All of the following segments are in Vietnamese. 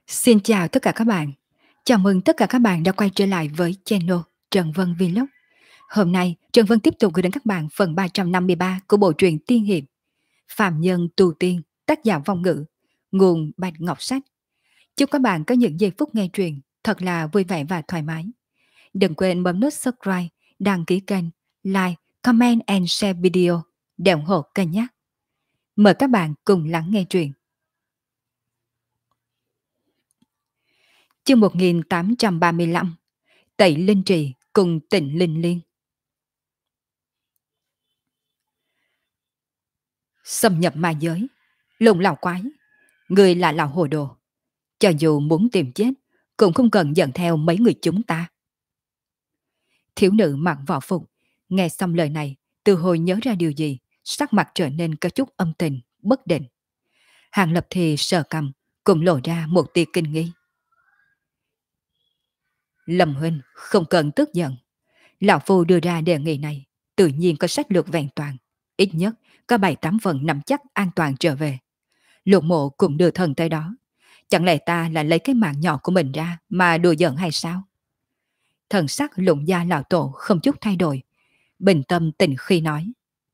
Xin chào tất cả các bạn. Chào mừng tất cả các bạn đã quay trở lại với channel Trần Vân Vlog. Hôm nay, Trần Vân tiếp tục gửi đến các bạn phần 353 của bộ truyện tiên hiệp Phạm Nhân Tu Tiên, tác giả Vong Ngữ, nguồn Bạch Ngọc Sách. Chúc các bạn có những giây phút nghe truyện thật là vui vẻ và thoải mái. Đừng quên bấm nút subscribe, đăng ký kênh, like, comment and share video để ủng hộ kênh nhé. Mời các bạn cùng lắng nghe truyện. Chương 1835, Tẩy Linh Trì cùng Tịnh Linh Liên. Xâm nhập ma giới, lùng lão quái, người là lão hồ đồ. Cho dù muốn tìm chết, cũng không cần dẫn theo mấy người chúng ta. Thiếu nữ mặc võ phục, nghe xong lời này, từ hồi nhớ ra điều gì, sắc mặt trở nên có chút âm tình, bất định. Hàng Lập thì sờ cằm, cũng lộ ra một tia kinh nghi. Lâm huynh không cần tức giận. Lão phu đưa ra đề nghị này, tự nhiên có sách lược vẹn toàn. Ít nhất có 7-8 phần nắm chắc an toàn trở về. Lục Mộ cũng đưa thần tới đó. Chẳng lẽ ta lại lấy cái mạng nhỏ của mình ra mà đùa giỡn hay sao? Thần sắc Lục gia lão tổ không chút thay đổi, bình tâm tĩnh khi nói.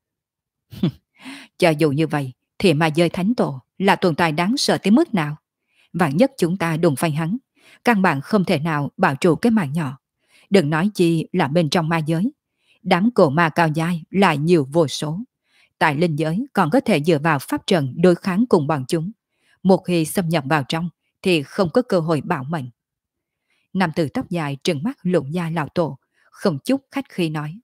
Cho dù như vậy, thì ma giới thánh tổ là tồn tại đáng sợ tới mức nào? Vạn nhất chúng ta đụng phải hắn, căn bản không thể nào bảo trụ cái mạng nhỏ. Đừng nói chi là bên trong ma giới. Đám cổ ma cao dai lại nhiều vô số. Tại linh giới còn có thể dựa vào pháp trận đối kháng cùng bọn chúng. Một khi xâm nhập vào trong thì không có cơ hội bảo mệnh. Nam tử tóc dài trừng mắt Lục gia lão tổ, không chút khách khí nói.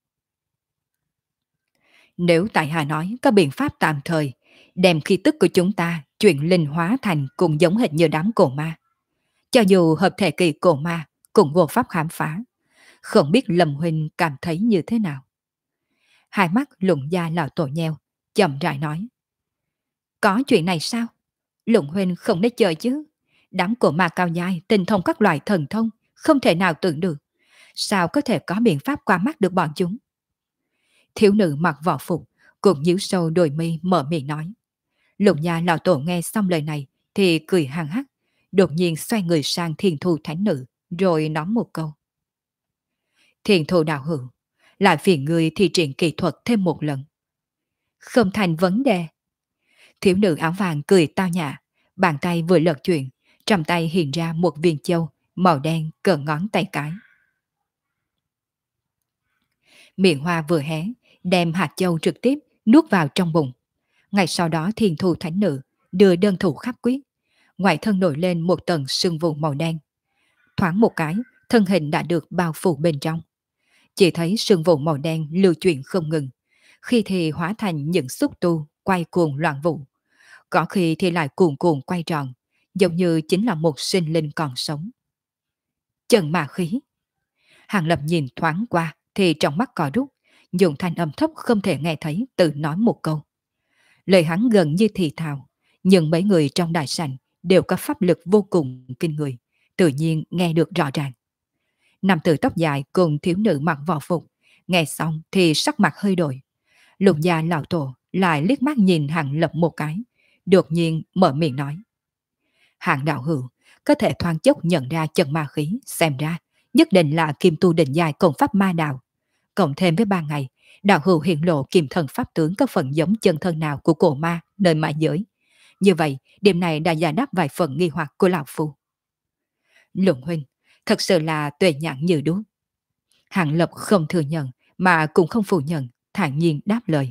Nếu tại hạ nói có biện pháp tạm thời, đem khí tức của chúng ta chuyển linh hóa thành cùng giống hệt như đám cổ ma. Cho dù hợp thể kỳ cổ ma cũng vô pháp khám phá. Không biết Lâm huynh cảm thấy như thế nào? Hai mắt Lục gia lão tổ nheo, chậm rãi nói. Có chuyện này sao? Lục huynh không nên chờ chứ. Đám cổ ma cao nhai tinh thông các loại thần thông, không thể nào tưởng được. Sao có thể có biện pháp qua mắt được bọn chúng? Thiếu nữ mặc võ phục, cũng nhíu sâu đôi mi mở miệng nói. Lục gia lão tổ nghe xong lời này thì cười hăng hắc, đột nhiên xoay người sang Thiên Thu thánh nữ, rồi nói một câu. Thiên Thu đạo hữu, lại phiền người thi triển kỹ thuật thêm một lần. Không thành vấn đề. Thiếu nữ áo vàng cười tao nhã, bàn tay vừa lật chuyển, trong tay hiện ra một viên châu màu đen cỡ ngón tay cái. Miệng hoa vừa hé, đem hạt châu trực tiếp nuốt vào trong bụng. Ngay sau đó Thiên Thu thánh nữ đưa đơn thủ khắc quyết, ngoài thân nổi lên một tầng sương mù màu đen. Thoáng một cái, thân hình đã được bao phủ bên trong. Chỉ thấy sương mù màu đen lưu chuyển không ngừng, khi thì hóa thành những xúc tu quay cuồng loạn vũ, có khi thì lại cuồn cuộn quay tròn, giống như chính là một sinh linh còn sống. Chân ma khí. Hàng Lập nhìn thoáng qua thì trong mắt cò rút, dùng thanh âm thấp không thể nghe thấy tự nói một câu. Lời hắn gần như thì thào, nhưng mấy người trong đại sảnh đều có pháp lực vô cùng kinh người, tự nhiên nghe được rõ ràng. Nam tử tóc dài cùng thiếu nữ mặc võ phục, nghe xong thì sắc mặt hơi đổi. Lục gia lão tổ lại liếc mắt nhìn Hàng Lập một cái, đột nhiên mở miệng nói. Hàng đạo hữu có thể thoáng chốc nhận ra chân ma khí, xem ra nhất định là kim tu định dài công pháp ma đạo. Cộng thêm với 3 ngày, đạo hữu hiện lộ kim thần pháp tướng có phần giống chân thân nào của cổ ma nơi ma giới. Như vậy, điểm này đã giải đáp vài phần nghi hoặc của lão phu. Lục huynh, thật sự là tuệ nhãn như đuốc. Hàng Lập không thừa nhận mà cũng không phủ nhận, thản nhiên đáp lời.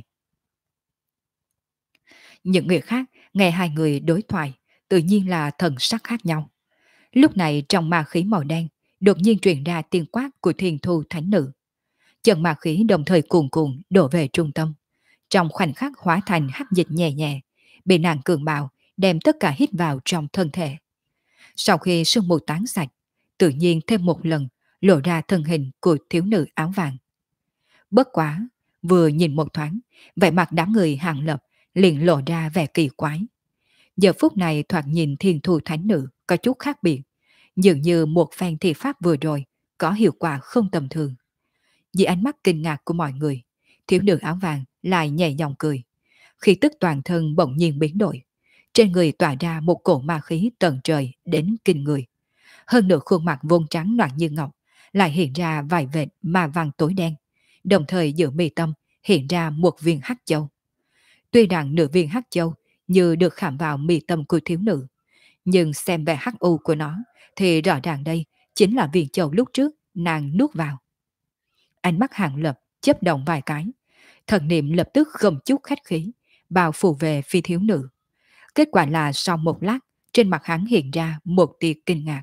Những người khác nghe hai người đối thoại, tự nhiên là thần sắc khác nhau. Lúc này trong ma khí màu đen, đột nhiên truyền ra tiếng quát của Thiên Thu thánh nữ. Trận ma khí đồng thời cuồn cuộn đổ về trung tâm. Trong khoảnh khắc hóa thành hắc dịch nhẹ nhẹ, bị nàng cường bạo đem tất cả hít vào trong thân thể. Sau khi sương mù tán sạch, tự nhiên thêm một lần lộ ra thân hình của thiếu nữ áo vàng. Bất quá, vừa nhìn một thoáng, vẻ mặt đám người Hàng Lập liền lộ ra vẻ kỳ quái. Giờ phút này thoạt nhìn Thiên Thu thánh nữ có chút khác biệt, dường như một phen thị pháp vừa rồi có hiệu quả không tầm thường. Vì ánh mắt kinh ngạc của mọi người, thiếu nữ áo vàng lại nhẹ nhàng cười. Khí tức toàn thân bỗng nhiên biến đổi. trên người tỏa ra một cổ ma khí tận trời đến kinh người. Hơn nữa khuôn mặt vốn trắng loạn như ngọc, lại hiện ra vài vệt ma văn tối đen, đồng thời giữa mi tâm hiện ra một viên hắc châu. Tuy rằng nửa viên hắc châu như được khảm vào mi tâm của thiếu nữ, nhưng xem vẻ hắc u của nó thì rõ ràng đây chính là viên châu lúc trước nàng nuốt vào. Ánh mắt Hàng Lập chớp động vài cái, thần niệm lập tức không chút khách khí, bao phủ về phi thiếu nữ. Kết quả là sau một lát, trên mặt hắn hiện ra một tia kinh ngạc.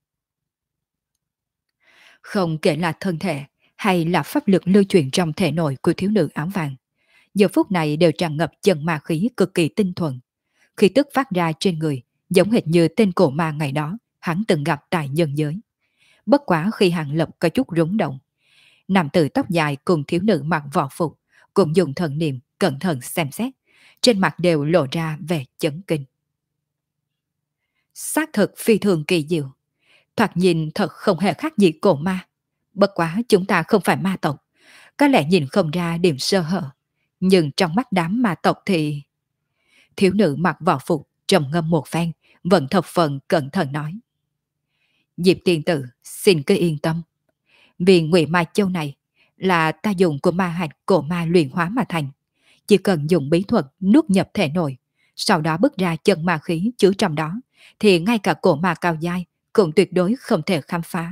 Không kể là thân thể hay là pháp lực lưu chuyển trong thể nội của thiếu nữ áo vàng, giờ phút này đều tràn ngập chân ma khí cực kỳ tinh thuần. Khí tức phát ra trên người giống hệt như tên cổ ma ngày đó hắn từng gặp tại nhân giới. Bất quá khi Hàng Lập có chút rúng động, nam tử tóc dài cùng thiếu nữ mặc võ phục cũng dùng thần niệm cẩn thận xem xét, trên mặt đều lộ ra vẻ chấn kinh. Xác thực phi thường kỳ diệu, thoạt nhìn thật không hề khác gì cổ ma. Bất quá chúng ta không phải ma tộc, có lẽ nhìn không ra điểm sơ hở, nhưng trong mắt đám ma tộc thì... Thiếu nữ mặc võ phục trầm ngâm một phen, vẫn thập phần cẩn thận nói: Diệp tiên tử, xin cứ yên tâm. Vì Ngụy Mai Châu này là ta dùng của ma hạch cổ ma luyện hóa mà thành. Chỉ cần dùng bí thuật nuốt nhập thể nội, sau đó bức ra chân ma khí chứa trong đó, thì ngay cả cổ ma cao giai cũng tuyệt đối không thể khám phá.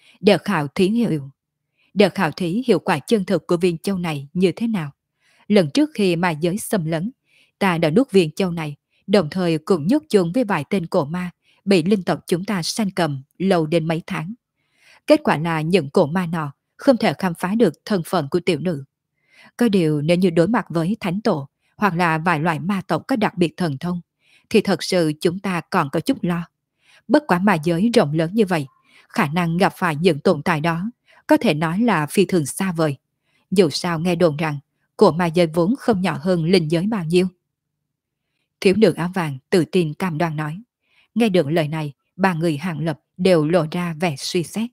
Để khảo thí hiệu quả chân thực của viên châu này như thế nào. Lần trước khi ma giới xâm lấn, ta đã nuốt viên châu này, đồng thời cũng nhốt chung với vài tên cổ ma bị linh tộc chúng ta sanh cầm lâu đến mấy tháng. Kết quả là những cổ ma nọ không thể khám phá được thân phận của tiểu nữ. Có điều nếu như đối mặt với thánh tổ hoặc là vài loại ma tộc có đặc biệt thần thông, thì thật sự chúng ta còn có chút lo. Bất quả ma giới rộng lớn như vậy, khả năng gặp phải những tồn tại đó có thể nói là phi thường xa vời. Dù sao nghe đồn rằng cổ ma giới vốn không nhỏ hơn linh giới bao nhiêu. Thiếu nữ áo vàng tự tin cam đoan nói. Nghe được lời này, ba người Hàng Lập đều lộ ra vẻ suy xét.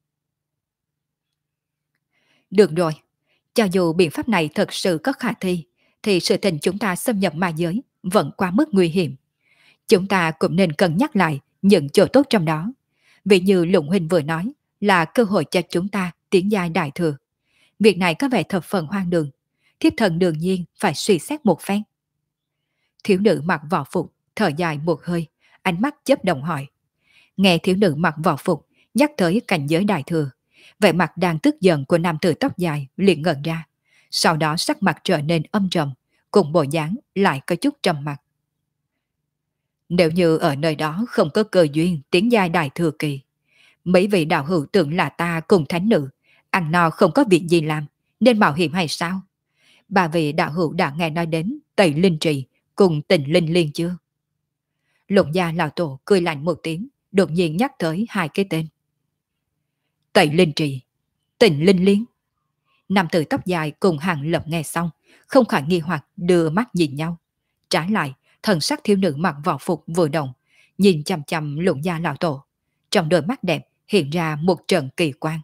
Được rồi, cho dù biện pháp này thật sự có khả thi, thì sự tình chúng ta xâm nhập ma giới vẫn quá mức nguy hiểm. Chúng ta cũng nên cân nhắc lại những chỗ tốt trong đó. Vì như Lũng Huynh vừa nói, là cơ hội cho chúng ta tiến giai đại thừa. Việc này có vẻ thập phần hoang đường. Thiếp thần đương nhiên phải suy xét một phen. Thiếu nữ mặc võ phục thở dài một hơi, ánh mắt chớp động hỏi. Nghe thiếu nữ mặc võ phục nhắc tới cảnh giới đại thừa, vẻ mặt đang tức giận của nam tử tóc dài liền ngẩn ra, sau đó sắc mặt trở nên âm trầm, cùng bộ dáng lại có chút trầm mặc. Nếu như ở nơi đó không có cơ duyên tiến giai đại thừa kỳ, mấy vị đạo hữu tưởng là ta cùng thánh nữ ăn no không có việc gì làm nên mạo hiểm hay sao? Bà vị đạo hữu đã nghe nói đến Tây Linh Trì cùng Tình Linh Liên chưa? Lục gia lão tổ cười lạnh một tiếng, đột nhiên nhắc tới hai cái tên. Tây Linh Trì, Tình Linh Liên. Nam tử tóc dài cùng Hàng Lập nghe xong, không khỏi nghi hoặc đưa mắt nhìn nhau. Trái lại, thần sắc thiếu nữ mặc võ phục vừa động, nhìn chằm chằm Lục gia lão tổ. Trong đôi mắt đẹp hiện ra một trận kỳ quan.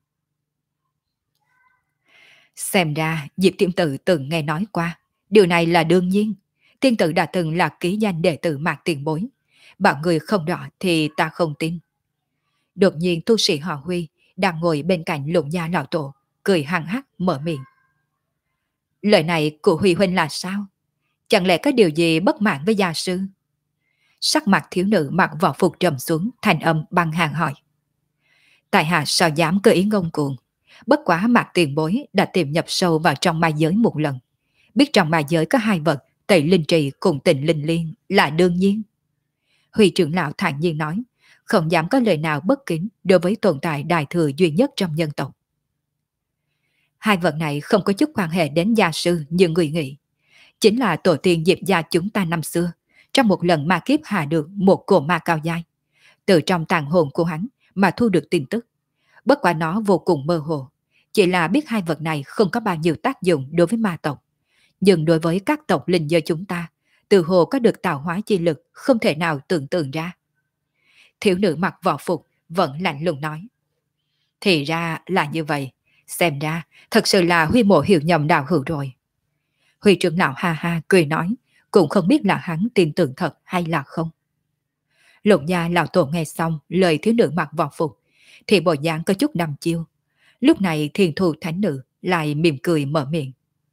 Xem ra Diệp Tiêm Tử từng nghe nói qua, điều này là đương nhiên. Tiên tử đã từng là ký danh đệ tử Mạc Tiền Bối. Bảo người không rõ thì ta không tin. Đột nhiên tu sĩ họ Huy đang ngồi bên cạnh Lục gia lão tổ, cười hăng hắc mở miệng. Lời này của Huy huynh là sao? Chẳng lẽ có điều gì bất mãn với gia sư? Sắc mặt thiếu nữ mặc võ phục trầm xuống, thành âm băng hàng hỏi. Tại hạ sao dám cơ ý ngông cuồng? Bất quá Mạc Tiền Bối đã tìm nhập sâu vào trong ma giới một lần. Biết trong ma giới có hai vật, Tây Linh Trì cùng Tình Linh Liên là đương nhiên. Huy trưởng lão thản nhiên nói, không dám có lời nào bất kính đối với tồn tại đại thừa duy nhất trong nhân tộc. Hai vật này không có chút quan hệ đến gia sư như người nghĩ. Chính là tổ tiên Diệp gia chúng ta năm xưa, trong một lần ma kiếp hạ được một cổ ma cao giai. Từ trong tàn hồn của hắn mà thu được tin tức. Bất quả nó vô cùng mơ hồ. Chỉ là biết hai vật này không có bao nhiêu tác dụng đối với ma tộc. Nhưng đối với các tộc linh giới chúng ta, từ hồ có được tạo hóa chi lực không thể nào tưởng tượng ra. Thiếu nữ mặc võ phục vẫn lạnh lùng nói. Thì ra là như vậy. Xem ra thật sự là Huy mộ hiểu nhầm đạo hữu rồi. Huy trưởng lão ha ha cười nói, cũng không biết là hắn tin tưởng thật hay là không. Lục gia lão tổ nghe xong lời thiếu nữ mặc võ phục, thì bộ dáng có chút đăm chiêu. Lúc này thiền thù thánh nữ lại mỉm cười mở miệng.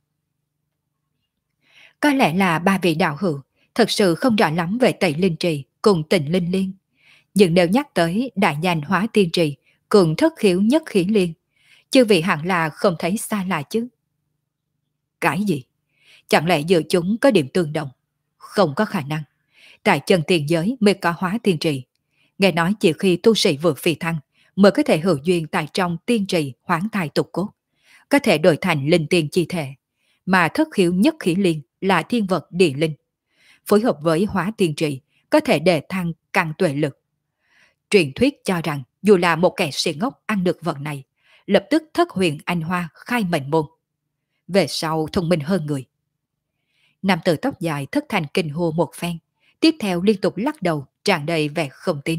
Có lẽ là ba vị đạo hữu thật sự không rõ lắm về Tẩy Linh Trì cùng Tình Linh Liên. Nhưng nếu nhắc tới đại nhàn hóa tiên trì cùng thất khiếu nhất khí liên, chư vị hẳn là không thấy xa lạ chứ. Cái gì? Chẳng lẽ giữa chúng có điểm tương đồng? Không có khả năng. Tại chân tiền giới mới có hóa tiên trì. Nghe nói chỉ khi tu sĩ vượt phi thăng mới có thể hữu duyên tại trong tiên trì hoán thai tục cốt, có thể đổi thành linh tiên chi thể. Mà thất khiếu nhất khí liên là thiên vật địa linh, phối hợp với hóa tiên trì có thể đề thăng căn tuệ lực. Truyền thuyết cho rằng dù là một kẻ si ngốc ăn được vật này, lập tức thất huyền anh hoa khai mệnh môn. Về sau thông minh hơn người. Nam tử tóc dài thất thành kinh hô một phen, tiếp theo liên tục lắc đầu tràn đầy vẻ không tin.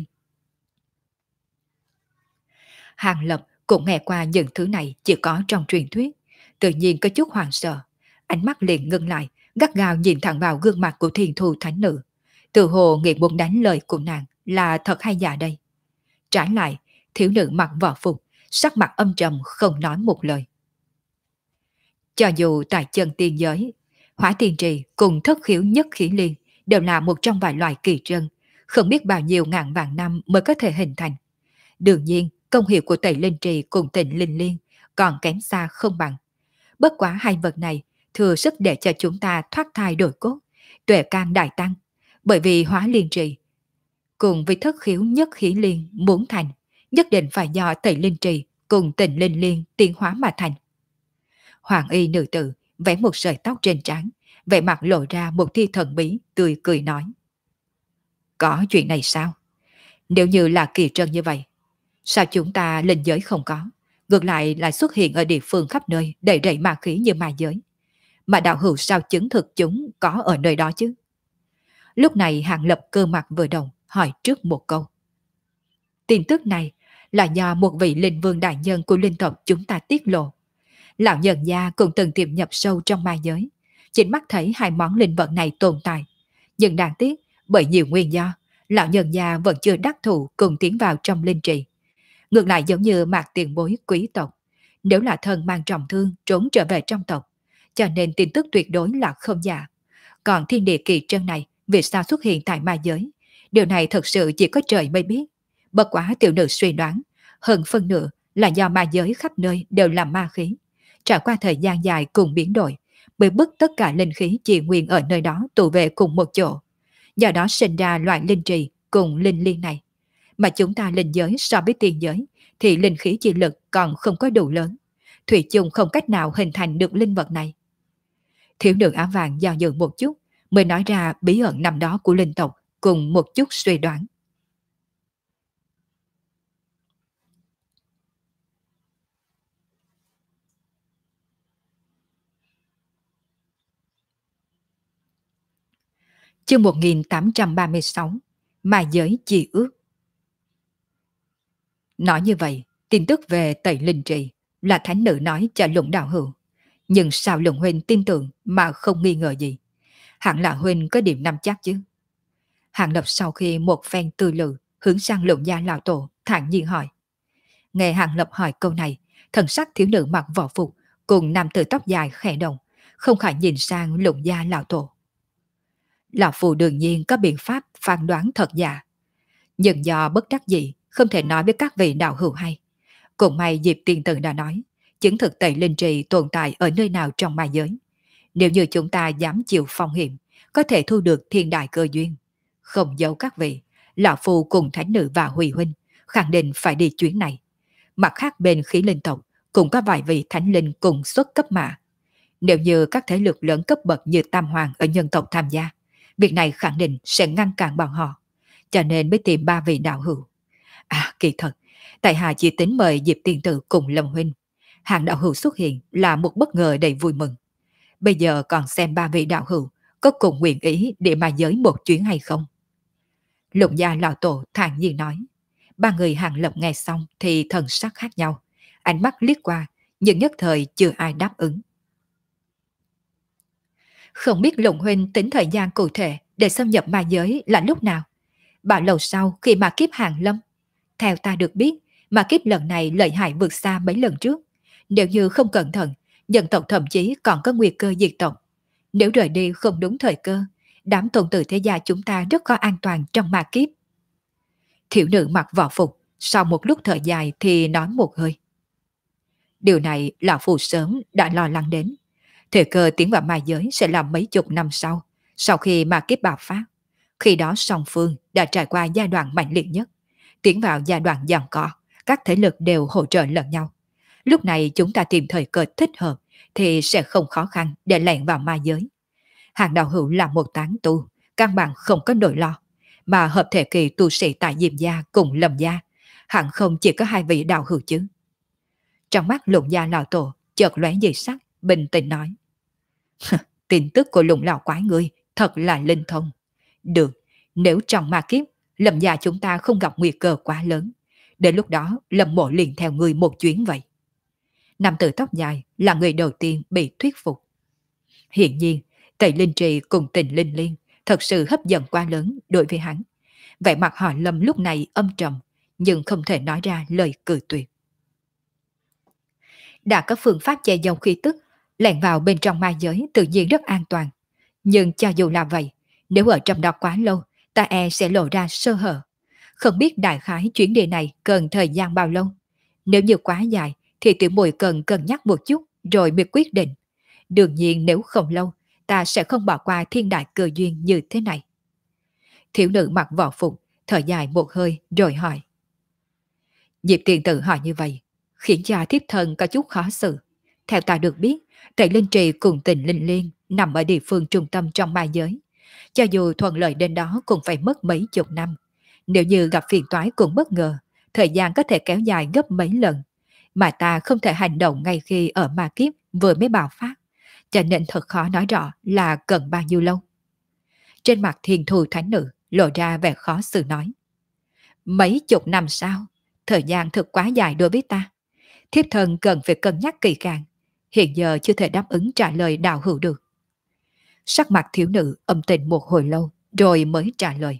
Hàng Lập cũng nghe qua những thứ này chỉ có trong truyền thuyết, tự nhiên có chút hoảng sợ, ánh mắt liền ngưng lại, gắt gao nhìn thẳng vào gương mặt của thiền thù thánh nữ, tự hồ nghĩ muốn đánh lời của nàng là thật hay giả đây. Trái lại, thiếu nữ mặc võ phục, sắc mặt âm trầm không nói một lời. Cho dù tại chân tiên giới, hỏa tiên trì cùng thất khiếu nhất khí liên đều là một trong vài loại kỳ trân, không biết bao nhiêu ngàn vạn năm mới có thể hình thành. Đương nhiên, công hiệu của Tẩy Linh Trì cùng Tịnh Linh Liên còn kém xa không bằng. Bất quá hai vật này thừa sức để cho chúng ta thoát thai đổi cốt, tuệ can đại tăng, bởi vì hóa liên trì cùng với thất khiếu nhất khí liên muốn thành, nhất định phải do Tẩy Linh Trì cùng Tịnh Linh Liên tiến hóa mà thành. Hoàng y nữ tử vẽ một sợi tóc trên trán, vẻ mặt lộ ra một tia thần bí, tươi cười nói. Có chuyện này sao? Nếu như là kỳ trân như vậy, sao chúng ta linh giới không có, ngược lại xuất hiện ở địa phương khắp nơi đầy rẫy ma khí như ma giới? Mà đạo hữu sao chứng thực chúng có ở nơi đó chứ? Lúc này Hàng Lập cơ mặt vừa động, hỏi trước một câu. Tin tức này là do một vị linh vương đại nhân của linh tộc chúng ta tiết lộ. Lão nhân gia cũng từng tiềm nhập sâu trong ma giới, chính mắt thấy hai món linh vật này tồn tại. Nhưng đáng tiếc, bởi nhiều nguyên do, lão nhân gia vẫn chưa đắc thủ cùng tiến vào trong linh trì. Ngược lại giống như Mạc tiền bối quý tộc, nếu là thân mang trọng thương trốn trở về trong tộc, cho nên tin tức tuyệt đối là không giả. Còn thiên địa kỳ trân này vì sao xuất hiện tại ma giới, điều này thật sự chỉ có trời mới biết. Bất quá tiểu nữ suy đoán, hơn phân nửa là do ma giới khắp nơi đều là ma khí. Trải qua thời gian dài cùng biến đổi, bị bức tất cả linh khí chỉ nguyên ở nơi đó tụ về cùng một chỗ. Do đó sinh ra loại linh trì cùng linh liên này. Mà chúng ta linh giới so với tiên giới thì linh khí chi lực còn không có đủ lớn. Thủy chung không cách nào hình thành được linh vật này. Thiếu nữ áo vàng do dự một chút mới nói ra bí ẩn nằm đó của linh tộc cùng một chút suy đoán. Chương 1836, Ma giới chi ước. Nói như vậy, tin tức về Tẩy Linh Trì là thánh nữ nói cho Lũng đạo hữu. Nhưng sao Lũng huynh tin tưởng mà không nghi ngờ gì? Hẳn là huynh có điểm nắm chắc chứ? Hàng Lập sau khi một phen tư lự hướng sang Lũng gia lão tổ thản nhiên hỏi. Nghe Hàng Lập hỏi câu này, thần sắc thiếu nữ mặc võ phục cùng nam tử tóc dài khẽ động, không khỏi nhìn sang Lũng gia lão tổ. Lão phù đương nhiên có biện pháp phán đoán thật giả, nhưng do bất đắc dĩ không thể nói với các vị đạo hữu hay. Cũng may Diệp Tiên Tử đã nói, chứng thực Tẩy Linh Trì tồn tại ở nơi nào trong ma giới. Nếu như chúng ta dám chịu phong hiểm, có thể thu được thiên đại cơ duyên. Không giấu các vị, lão phu cùng thánh nữ và Huy huynh khẳng định phải đi chuyến này. Mặt khác bên khí linh tộc cũng có vài vị thánh linh cùng xuất cấp mã. Nếu như các thế lực lớn cấp bậc như Tam Hoàng ở nhân tộc tham gia, việc này khẳng định sẽ ngăn cản bọn họ. Cho nên mới tìm ba vị đạo hữu. À, kỳ thật, tại hạ chỉ tính mời Diệp Tiên Tử cùng Lâm huynh. Hàng đạo hữu xuất hiện là một bất ngờ đầy vui mừng. Bây giờ còn xem ba vị đạo hữu có cùng nguyện ý để mà giới một chuyến hay không. Lục gia lão tổ thản nhiên nói. Ba người Hàng Lập nghe xong thì thần sắc khác nhau. Ánh mắt liếc qua, nhưng nhất thời chưa ai đáp ứng. Không biết Lục Huynh tính thời gian cụ thể để xâm nhập ma giới là lúc nào? Bao lâu sau khi ma kiếp hàng lâm? Theo ta được biết, ma kiếp lần này lợi hại vượt xa mấy lần trước. Nếu như không cẩn thận, dân tộc thậm chí còn có nguy cơ diệt tộc. Nếu rời đi không đúng thời cơ, đám tôn tử thế gia chúng ta rất khó an toàn trong ma kiếp. Thiểu nữ mặc võ phục, sau một lúc thở dài thì nói một hơi. Điều này lão phù sớm đã lo lắng đến. Thời cơ tiến vào ma giới sẽ là mấy chục năm sau khi ma kiếp bạo phát. Khi đó song phương đã trải qua giai đoạn mạnh liệt nhất, tiến vào giai đoạn giằng co, các thế lực đều hỗ trợ lẫn nhau. Lúc này chúng ta tìm thời cơ thích hợp thì sẽ không khó khăn để lẻn vào ma giới. Hàng đạo hữu là một tán tu, căn bản không có nỗi lo, mà hợp thể kỳ tu sĩ tại Diệm Gia cùng Lâm Gia, hẳn không chỉ có hai vị đạo hữu chứ. Trong mắt Lục Gia lão tổ chợt lóe dị sắc, bình tĩnh nói: tin tức của Lục lão quái ngươi thật là linh thông. Được, nếu trong ma kiếp Lâm Gia chúng ta không gặp nguy cơ quá lớn, đến lúc đó Lâm mộ liền theo ngươi một chuyến vậy. Nam tử tóc dài là người đầu tiên bị thuyết phục. Hiện nhiên, Tây Linh Trì cùng Tình Linh Liên thật sự hấp dẫn quá lớn đối với hắn. Vẻ mặt họ Lâm lúc này âm trầm, nhưng không thể nói ra lời cự tuyệt. Đã có phương pháp che giấu khí tức, lẻn vào bên trong ma giới tự nhiên rất an toàn. Nhưng cho dù là vậy, nếu ở trong đó quá lâu, ta e sẽ lộ ra sơ hở. Không biết đại khái chuyến đi này cần thời gian bao lâu. Nếu như quá dài, thì tiểu muội cần cân nhắc một chút rồi mới quyết định. Đương nhiên nếu không lâu, ta sẽ không bỏ qua thiên đại cơ duyên như thế này. Thiếu nữ mặc võ phục, thở dài một hơi rồi hỏi. Diệp tiền tử hỏi như vậy, khiến cho thiếp thân có chút khó xử. Theo ta được biết, Tây Linh Trì cùng Tình Linh Liên nằm ở địa phương trung tâm trong ma giới. Cho dù thuận lợi đến đó cũng phải mất mấy chục năm. Nếu như gặp phiền toái cũng bất ngờ, thời gian có thể kéo dài gấp mấy lần. Mà ta không thể hành động ngay khi ở ma kiếp vừa mới bạo phát. Cho nên thật khó nói rõ là cần bao nhiêu lâu. Trên mặt Thiên Thù Thánh Nữ lộ ra vẻ khó xử nói. Mấy chục năm sao? Thời gian thật quá dài đối với ta. Thiếp thân cần phải cân nhắc kỹ càng. Hiện giờ chưa thể đáp ứng trả lời đạo hữu được. Sắc mặt thiếu nữ âm tình một hồi lâu rồi mới trả lời.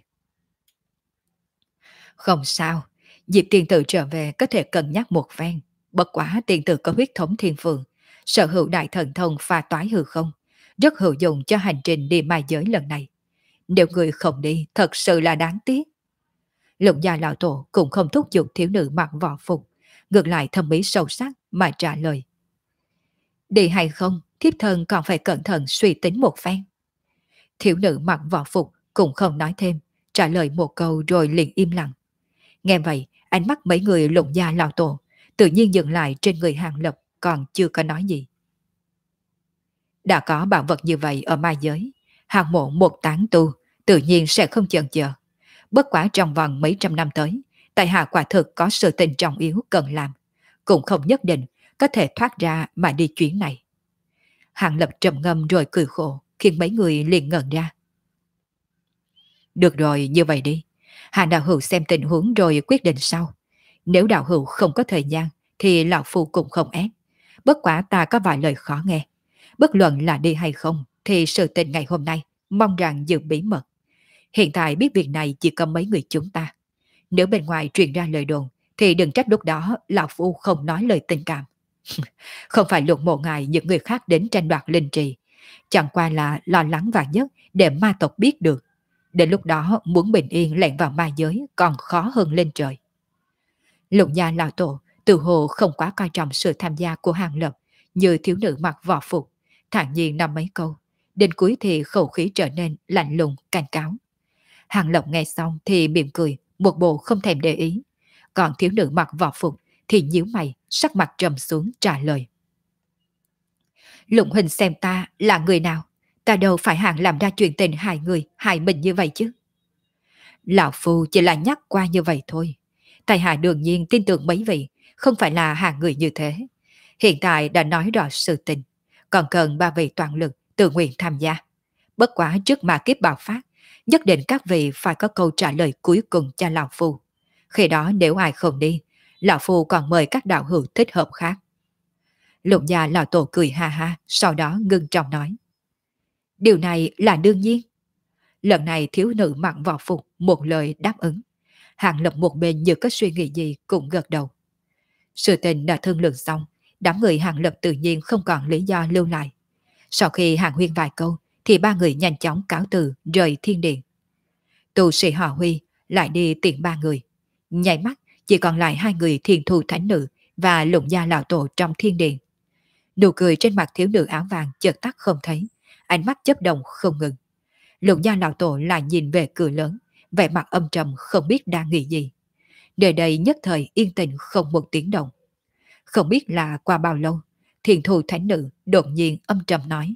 Không sao, Diệp tiền tử trở về có thể cân nhắc một phen. Bất quá tiền tử có huyết thống thiên phượng, sở hữu đại thần thông pha toái hư không, rất hữu dụng cho hành trình đi mai giới lần này. Nếu người không đi thật sự là đáng tiếc. Lục gia lão tổ cũng không thúc giục thiếu nữ mặc võ phục, ngược lại thâm ý sâu sắc mà trả lời. Đi hay không, thiếp thân còn phải cẩn thận suy tính một phen. Thiếu nữ mặc võ phục cũng không nói thêm, trả lời một câu rồi liền im lặng. Nghe vậy, ánh mắt mấy người Lục gia lão tổ tự nhiên dừng lại trên người Hàng Lập, còn chưa có nói gì. Đã có bảo vật như vậy ở ma giới, Hàng mộ một tán tu tự nhiên sẽ không chần chờ. Bất quá trong vòng mấy trăm năm tới, tại hạ quả thực có sự tình trọng yếu cần làm, cũng không nhất định có thể thoát ra mà đi chuyến này. Hàng Lập trầm ngâm rồi cười khổ, khiến mấy người liền ngẩn ra. Được rồi, như vậy đi. Hàng đạo hữu xem tình huống rồi quyết định sau. Nếu đạo hữu không có thời gian, thì lão phu cũng không ép. Bất quả ta có vài lời khó nghe. Bất luận là đi hay không, thì sự tình ngày hôm nay mong rằng giữ bí mật. Hiện tại biết việc này chỉ có mấy người chúng ta. Nếu bên ngoài truyền ra lời đồn, thì đừng trách lúc đó lão phu không nói lời tình cảm. Không phải Lục mộ ngài những người khác đến tranh đoạt linh trì. Chẳng qua là lo lắng vạn nhất để ma tộc biết được. Đến lúc đó muốn bình yên lẻn vào ma giới còn khó hơn lên trời. Lục gia lão tổ tự hồ không quá coi trọng sự tham gia của Hàng Lập như thiếu nữ mặc võ phục, thản nhiên nói mấy câu. Đến cuối thì khẩu khí trở nên lạnh lùng, cảnh cáo. Hàng Lập nghe xong thì mỉm cười, một bộ không thèm để ý. Còn thiếu nữ mặc võ phục thì nhíu mày, sắc mặt trầm xuống trả lời. Lục huynh xem ta là người nào? Ta đâu phải hạng làm ra chuyện tình hại người, hại mình như vậy chứ. Lão phu chỉ là nhắc qua như vậy thôi. Tài hạ đương nhiên tin tưởng mấy vị, không phải là hạng người như thế. Hiện tại đã nói rõ sự tình, còn cần ba vị toàn lực tự nguyện tham gia. Bất quá trước mà kiếp bạo phát, nhất định các vị phải có câu trả lời cuối cùng cho lão phu. Khi đó nếu ai không đi, lão phu còn mời các đạo hữu thích hợp khác. Lục gia lão tổ cười ha ha, sau đó ngưng trọng nói. Điều này là đương nhiên. Lần này thiếu nữ mặc võ phục một lời đáp ứng. Hàng Lập một bên như có suy nghĩ gì cũng gật đầu. Sự tình đã thương lượng xong, đám người Hàng Lập tự nhiên không còn lý do lưu lại. Sau khi Hàng Huyên vài câu, thì ba người nhanh chóng cáo từ rời thiên điện. Tu sĩ họ Huy lại đi tiện ba người. Nháy mắt chỉ còn lại hai người Thiên Thu Thánh Nữ và Lục Gia Lão Tổ trong thiên điện. Nụ cười trên mặt thiếu nữ áo vàng chợt tắt không thấy, ánh mắt chớp động không ngừng. Lục Gia Lão Tổ lại nhìn về cửa lớn, vẻ mặt âm trầm không biết đang nghĩ gì. Nơi đây nhất thời yên tĩnh không một tiếng động. Không biết là qua bao lâu, Thiên Thu Thánh Nữ đột nhiên âm trầm nói: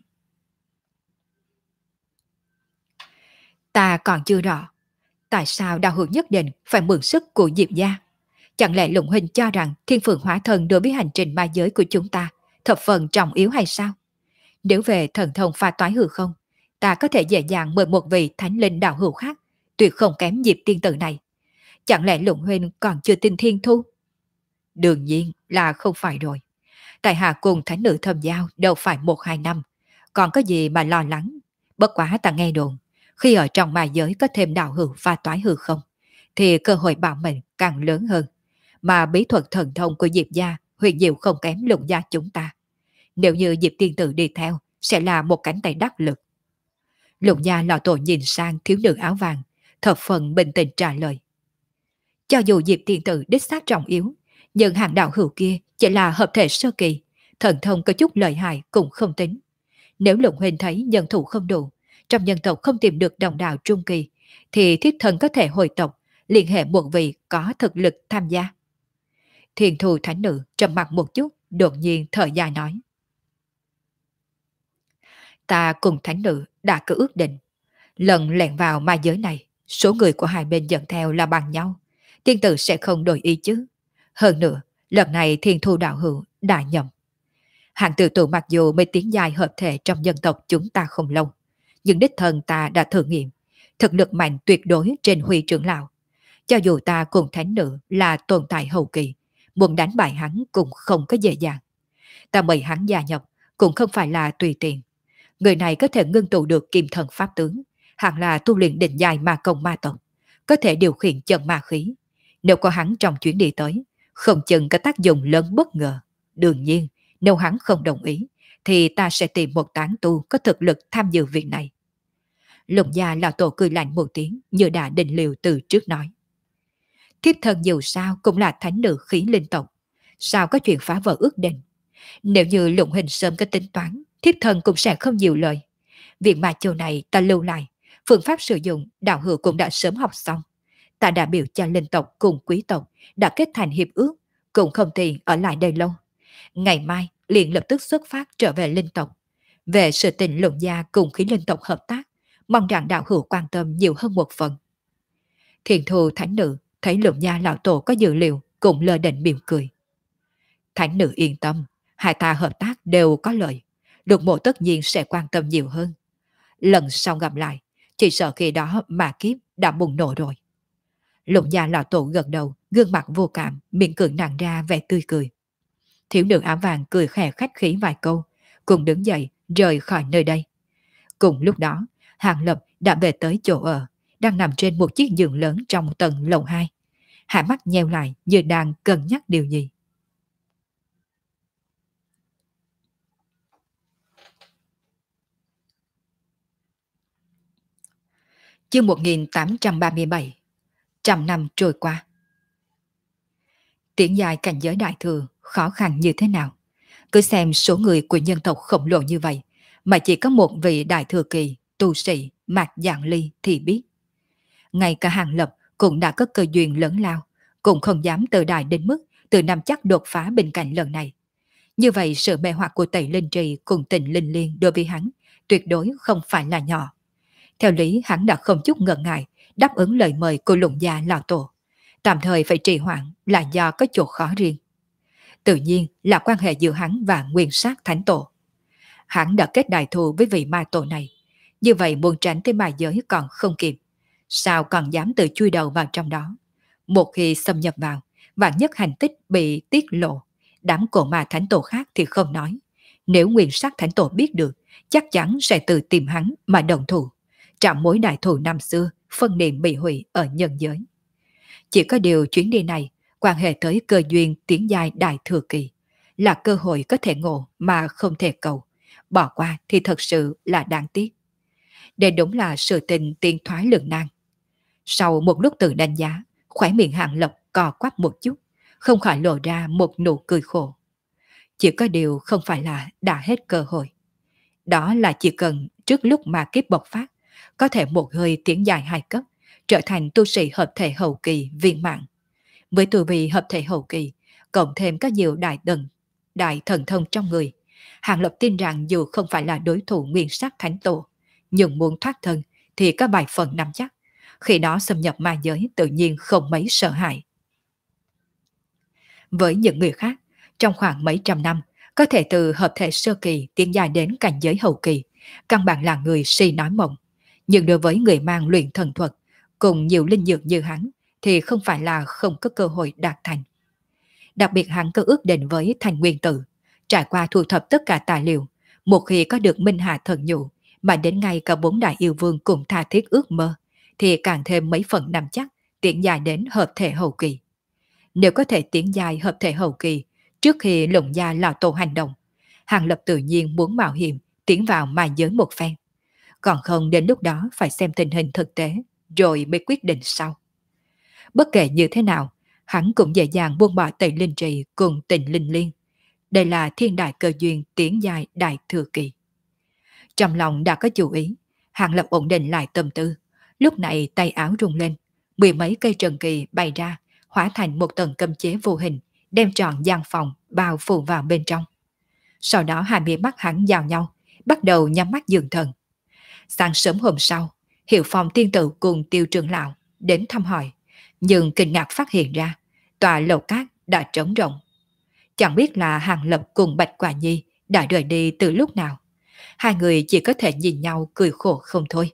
Ta còn chưa rõ, tại sao đạo hữu nhất định phải mượn sức của Diệp gia? Chẳng lẽ Lục Huynh cho rằng Thiên Phượng Hóa Thần đối với hành trình ma giới của chúng ta thập phần trọng yếu hay sao? Nếu về thần thông pha toái hư không, ta có thể dễ dàng mời một vị thánh linh đạo hữu khác, tuyệt không kém Diệp tiên tử này. Chẳng lẽ Lục Huynh còn chưa tin Thiên Thu? Đương nhiên là không phải rồi. Tại hạ cùng thánh nữ thâm giao đâu phải 1-2 năm, còn có gì mà lo lắng. Bất quá ta nghe đồn, khi ở trong ma giới có thêm đạo hữu pha toái hư không, thì cơ hội bảo mệnh càng lớn hơn. Mà bí thuật thần thông của Diệp gia huyền diệu không kém Lục gia chúng ta. Nếu như Diệp tiên tử đi theo, sẽ là một cánh tay đắc lực. Lục gia lão tổ nhìn sang thiếu nữ áo vàng, thập phần bình tĩnh trả lời. Cho dù Diệp tiên tử đích xác trọng yếu, nhưng hàng đạo hữu kia chỉ là hợp thể sơ kỳ, thần thông có chút lợi hại cũng không tính. Nếu Lục Huynh thấy nhân thủ không đủ, trong nhân tộc không tìm được đồng đạo trung kỳ, thì thiết thần có thể hồi tộc, liên hệ một vị có thực lực tham gia. Thiên Thu Thánh Nữ trầm mặt một chút, đột nhiên thở dài nói: Ta cùng Thánh Nữ đã có ước định, lần lẻn vào ma giới này, số người của hai bên dẫn theo là bằng nhau, tiên tử sẽ không đổi ý chứ. Hơn nữa, lần này Thiên Thu đạo hữu đã nhầm. Hạng tự tụ mặc dù mới tiến dài hợp thể trong dân tộc chúng ta không lâu, nhưng đích thân ta đã thử nghiệm, thực lực mạnh tuyệt đối trên Huy trưởng lão. Cho dù ta cùng thánh nữ là tồn tại hậu kỳ, muốn đánh bại hắn cũng không có dễ dàng. Ta mời hắn gia nhập cũng không phải là tùy tiện. Người này có thể ngưng tụ được kim thần pháp tướng, hẳn là tu luyện định dài ma công ma tộc, có thể điều khiển chân ma khí. Nếu có hắn trong chuyến đi tới, không chừng có tác dụng lớn bất ngờ. Đương nhiên, nếu hắn không đồng ý, thì ta sẽ tìm một tán tu có thực lực tham dự việc này. Lục gia lão tổ cười lạnh một tiếng như đã định liệu từ trước nói. Thiếp thân dù sao cũng là thánh nữ khí linh tộc, sao có chuyện phá vỡ ước định. Nếu như Lục Hình sớm có tính toán, thiếp thân cũng sẽ không nhiều lời. Việc mà châu này ta lưu lại, phương pháp sử dụng đạo hữu cũng đã sớm học xong. Ta đã biểu cho linh tộc cùng quý tộc đã kết thành hiệp ước, cũng không tiện ở lại đây lâu. Ngày mai liền lập tức xuất phát trở về linh tộc. Về sự tình Lục gia cùng khí linh tộc hợp tác, mong rằng đạo hữu quan tâm nhiều hơn một phần. Thiền Thu Thánh Nữ thấy Lục gia lão tổ có dự liệu, cũng lơ định mỉm cười. Thánh Nữ yên tâm, hai ta hợp tác đều có lợi. Lục mộ tất nhiên sẽ quan tâm nhiều hơn. Lần sau gặp lại, chỉ sợ khi đó mà kiếp đã bùng nổ rồi. Lục gia lão tổ gật đầu, gương mặt vô cảm, miệng cười nặng ra vẻ tươi cười. Thiếu nữ áo vàng cười khẽ khách khí vài câu, cùng đứng dậy rời khỏi nơi đây. Cùng lúc đó, Hàng Lập đã về tới chỗ ở, đang nằm trên một chiếc giường lớn trong tầng lầu 2. Hai mắt nheo lại như đang cân nhắc điều gì. Chương 1837. Trăm năm trôi qua. Tiến dài cảnh giới đại thừa khó khăn như thế nào? Cứ xem số người của nhân tộc khổng lồ như vậy, mà chỉ có một vị đại thừa kỳ, tu sĩ, Mạc Dạng Ly thì biết. Ngay cả Hàng Lập cũng đã có cơ duyên lớn lao, cũng không dám tự đại đến mức từ năm chắc đột phá bên cạnh lần này. Như vậy sự mê hoặc của Tẩy Linh Trì cùng Tình Linh Liên đối với hắn tuyệt đối không phải là nhỏ. Theo lý hắn đã không chút ngần ngại đáp ứng lời mời của Lục gia lão tổ. Tạm thời phải trì hoãn là do có chỗ khó riêng. Tự nhiên là quan hệ giữa hắn và Nguyên Sát Thánh Tổ. Hắn đã kết đại thù với vị ma tổ này, như vậy muốn tránh tới ma giới còn không kịp. Sao còn dám tự chui đầu vào trong đó? Một khi xâm nhập vào, vạn nhất hành tích bị tiết lộ, đám cổ ma Thánh Tổ khác thì không nói. Nếu nguyên sắc thánh tổ biết được, chắc chắn sẽ tự tìm hắn mà đồng thủ, trả mối đại thù năm xưa, phân niệm bị hủy ở nhân giới. Chỉ có điều chuyến đi này, quan hệ tới cơ duyên tiến giai đại thừa kỳ, là cơ hội có thể ngộ mà không thể cầu. Bỏ qua thì thật sự là đáng tiếc. Đây đúng là sự tình tiên thoái lưỡng nan. Sau một lúc tự đánh giá, khóe miệng Hàng Lập cò quắp một chút, không khỏi lộ ra một nụ cười khổ. Chỉ có điều không phải là đã hết cơ hội. Đó là chỉ cần trước lúc mà kiếp bộc phát, có thể một hơi tiến dài 2 cấp, trở thành tu sĩ hợp thể hậu kỳ viên mãn. Với tu vi hợp thể hậu kỳ, cộng thêm có nhiều đại thần thông trong người, Hàng Lập tin rằng dù không phải là đối thủ nguyên sắc thánh tổ, nhưng muốn thoát thân thì có vài phần nắm chắc. Khi đó xâm nhập ma giới tự nhiên không mấy sợ hãi. Với những người khác, trong khoảng mấy trăm năm, có thể từ hợp thể sơ kỳ tiến dài đến cảnh giới hậu kỳ, căn bản là người si nói mộng. Nhưng đối với người mang luyện thần thuật, cùng nhiều linh dược như hắn, thì không phải là không có cơ hội đạt thành. Đặc biệt hắn có ước định với Thành Nguyên Tử, trải qua thu thập tất cả tài liệu, một khi có được Minh Hà thần nhũ, mà đến ngay cả 4 đại yêu vương cùng tha thiết ước mơ, thì càng thêm mấy phần nắm chắc tiến dài đến hợp thể hậu kỳ. Nếu có thể tiến dài hợp thể hậu kỳ trước khi lụng gia lão tổ hành động, Hàng Lập tự nhiên muốn mạo hiểm tiến vào ma giới một phen. Còn không đến lúc đó phải xem tình hình thực tế rồi mới quyết định sau. Bất kể như thế nào, hắn cũng dễ dàng buông bỏ Tây Linh Trì cùng Tình Linh Liên. Đây là thiên đại cơ duyên tiến dài đại thừa kỳ. Trong lòng đã có chú ý, Hàng Lập ổn định lại tâm tư. Lúc này tay áo rung lên, mười mấy cây trần kỳ bay ra, hóa thành một tầng cấm chế vô hình, đem trọn gian phòng bao phủ vào bên trong. Sau đó hai mí mắt hắn giao nhau, bắt đầu nhắm mắt dưỡng thần. Sáng sớm hôm sau, Hiệu Phong tiên tử cùng Tiêu Trường Lão đến thăm hỏi, nhưng kinh ngạc phát hiện ra, tòa lầu cát đã trống rỗng. Chẳng biết là Hàng Lập cùng Bạch Quả Nhi đã rời đi từ lúc nào. Hai người chỉ có thể nhìn nhau cười khổ không thôi.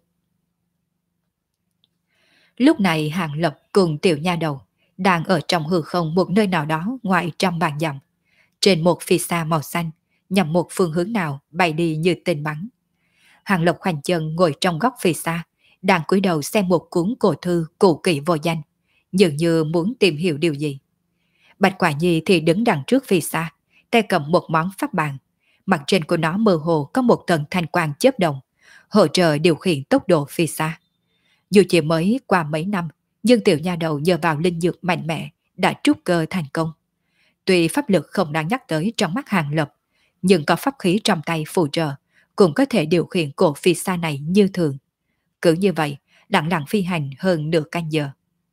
Lúc này Hàng Lập cùng Tiểu Nha Đầu đang ở trong hư không một nơi nào đó ngoài trăm vạn dặm. Trên một phi xa màu xanh, nhằm một phương hướng nào bay đi như tên bắn. Hàng Lập khoanh chân ngồi trong góc phi xa, đang cúi đầu xem một cuốn cổ thư cổ kỹ vô danh, dường như muốn tìm hiểu điều gì. Bạch Quả Nhi thì đứng đằng trước phi xa, tay cầm một món pháp bàn. Mặt trên của nó mơ hồ có một tầng thanh quang chớp động, hỗ trợ điều khiển tốc độ phi xa. Dù chỉ mới qua mấy năm, nhưng Tiểu Nha Đầu nhờ vào linh dược mạnh mẽ đã trút cơ thành công. Tuy pháp lực không đáng nhắc tới trong mắt Hàng Lập, nhưng có pháp khí trong tay phù trợ, cũng có thể điều khiển cổ phi xa này như thường. Cứ như vậy, lặng lặng phi hành hơn nửa canh giờ.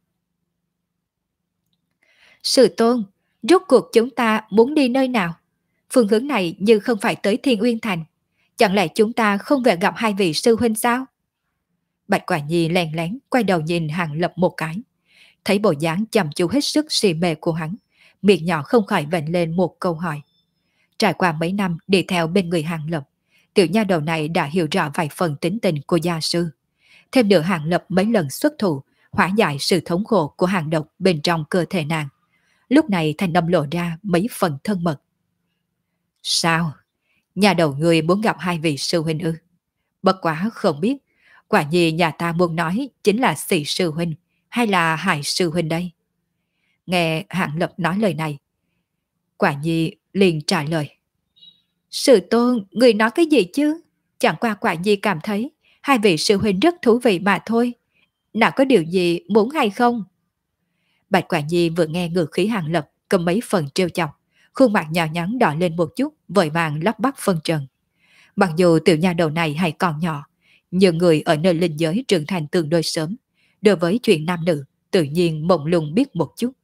Sư Tôn, rốt cuộc chúng ta muốn đi nơi nào? Phương hướng này như không phải tới Thiên Uyên Thành. Chẳng lẽ chúng ta không về gặp hai vị sư huynh sao? Bạch Quả Nhi lén lén quay đầu nhìn Hàng Lập một cái. Thấy bộ dáng chăm chú hết sức si mê của hắn, miệng nhỏ không khỏi vệnh lên một câu hỏi. Trải qua mấy năm đi theo bên người Hàng Lập, Tiểu Nha Đầu này đã hiểu rõ vài phần tính tình của gia sư. Thêm nữa Hàng Lập mấy lần xuất thủ, hóa giải sự thống khổ của hàng độc bên trong cơ thể nàng. Lúc này thanh âm lộ ra mấy phần thân mật. Sao? Nhà đầu người muốn gặp hai vị sư huynh ư? Bất quá không biết, quả nhi nhà ta muốn nói chính là Sĩ sư huynh hay là Hải sư huynh đây? Nghe Hạng Lập nói lời này, Quả nhi liền trả lời. Sư tôn, người nói cái gì chứ? Chẳng qua Quả nhi cảm thấy hai vị sư huynh rất thú vị mà thôi. Nào có điều gì muốn hay không? Bạch Quả Nhi vừa nghe ngữ khí Hàng Lập có mấy phần trêu chọc, khuôn mặt nhỏ nhắn đỏ lên một chút, vội vàng lắp bắp phân trần. Mặc dù Tiểu Nha Đầu này hay còn nhỏ, nhưng người ở nơi linh giới trưởng thành tương đối sớm, đối với chuyện nam nữ tự nhiên mộng lung biết một chút.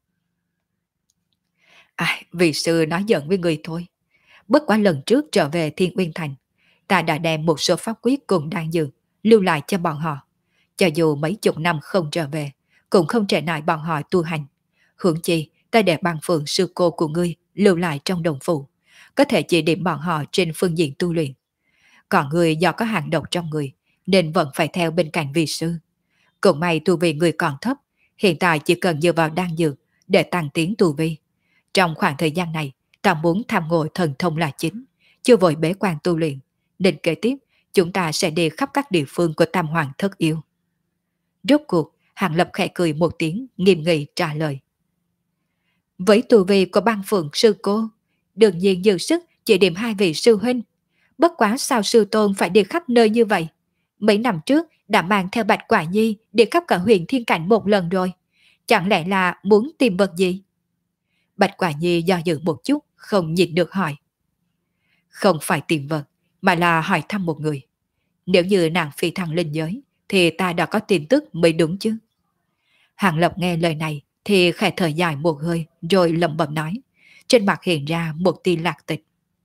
Vì sư nói giận với người thôi. Bất quá lần trước trở về Thiên Uyên Thành, ta đã đem một số pháp quyết cùng đan dược lưu lại cho bọn họ. Cho dù mấy chục năm không trở về, cũng không trở lại bọn họ tu hành. Hưởng chi, ta để Băng Phượng sư cô của ngươi lưu lại trong đồng phủ, có thể chỉ điểm bọn họ trên phương diện tu luyện. Còn ngươi do có hàng độc trong người, nên vẫn phải theo bên cạnh vị sư. Cũng may tu vi người còn thấp, hiện tại chỉ cần dựa vào đan dược để tăng tiến tu vi. Trong khoảng thời gian này, ta muốn tham ngộ thần thông là chính, chưa vội bế quan tu luyện, nên kế tiếp chúng ta sẽ đi khắp các địa phương của Tam Hoàng thất yêu. Rốt cuộc, Hàng Lập khẽ cười một tiếng, nghiêm nghị trả lời. Với tu vi của băng phượng sư cô, đương nhiên dư sức chỉ điểm hai vị sư huynh. Bất quá sao sư tôn phải đi khắp nơi như vậy? Mấy năm trước đã mang theo Bạch Quả Nhi đi khắp cả huyền thiên cảnh một lần rồi. Chẳng lẽ là muốn tìm vật gì? Bạch Quả Nhi do dự một chút, không nhịn được hỏi. Không phải tìm vật, mà là hỏi thăm một người. Nếu như nàng phi thăng linh giới, thì ta đã có tin tức mới đúng chứ. Hàng Lập nghe lời này, thì khẽ thở dài một hơi, rồi lẩm bẩm nói. Trên mặt hiện ra một tia lạc tịch.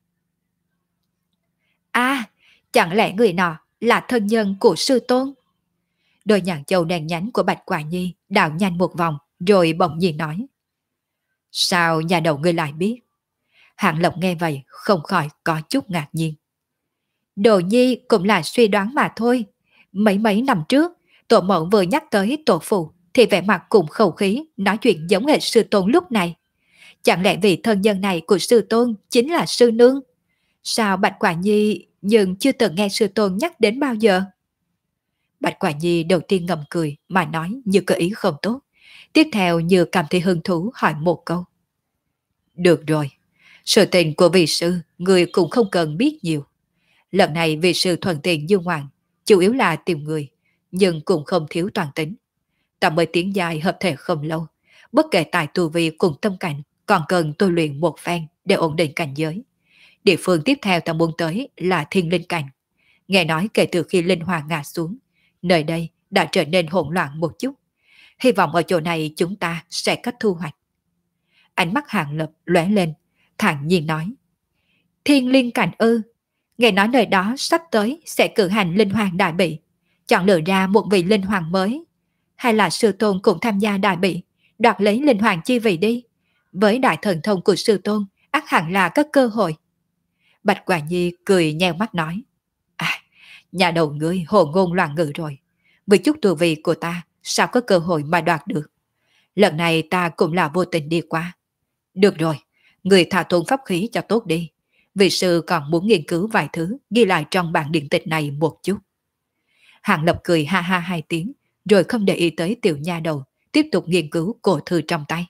À, chẳng lẽ người nọ là thân nhân của sư tôn? Đôi nhãn châu đen nhánh của Bạch Quả Nhi đảo nhanh một vòng, rồi bỗng nhiên nói. Sao nhà đầu ngươi lại biết? Hạng Lộc nghe vậy không khỏi có chút ngạc nhiên. Đồ Nhi cũng là suy đoán mà thôi. Mấy năm trước, tổ mẫu vừa nhắc tới tổ phụ thì vẻ mặt cùng khẩu khí nói chuyện giống hệt sư tôn lúc này. Chẳng lẽ vị thân nhân này của sư tôn chính là sư nương? Sao Bạch Quả Nhi nhưng chưa từng nghe sư tôn nhắc đến bao giờ? Bạch Quả Nhi đầu tiên ngầm cười mà nói như có ý không tốt. Tiếp theo như cảm thấy hứng thú hỏi một câu. Được rồi, sự tình của vị sư người cũng không cần biết nhiều. Lần này vị sư thuận tiện du ngoạn, chủ yếu là tìm người, nhưng cũng không thiếu toàn tính. Ta mới tiến dài hợp thể không lâu, bất kể tài tu vi cùng tâm cảnh, còn cần tôi luyện một phen để ổn định cảnh giới. Địa phương tiếp theo ta muốn tới là Thiên Linh Cảnh. Nghe nói kể từ khi Linh Hoàng ngã xuống, nơi đây đã trở nên hỗn loạn một chút. Hy vọng ở chỗ này chúng ta sẽ có thu hoạch. Ánh mắt Hàng Lập lóe lên, thản nhiên nói. Thiên Linh Cảnh ư? Nghe nói nơi đó sắp tới sẽ cử hành Linh Hoàng đại bị, chọn lựa ra một vị Linh Hoàng mới. Hay là sư tôn cũng tham gia đại bị, đoạt lấy Linh Hoàng chi vị đi. Với đại thần thông của sư tôn, ắt hẳn là có cơ hội. Bạch Quả Nhi cười nheo mắt nói. À, nhà đầu ngươi hồ ngôn loạn ngữ rồi. Vì chút tu vi của ta, sao có cơ hội mà đoạt được? Lần này ta cũng là vô tình đi qua. Được rồi, người thả tôn pháp khí cho tốt đi. Vị sư còn muốn nghiên cứu vài thứ ghi lại trong bản điện tịch này một chút. Hàng Lập cười ha ha hai tiếng, rồi không để ý tới tiểu nha đầu, tiếp tục nghiên cứu cổ thư trong tay.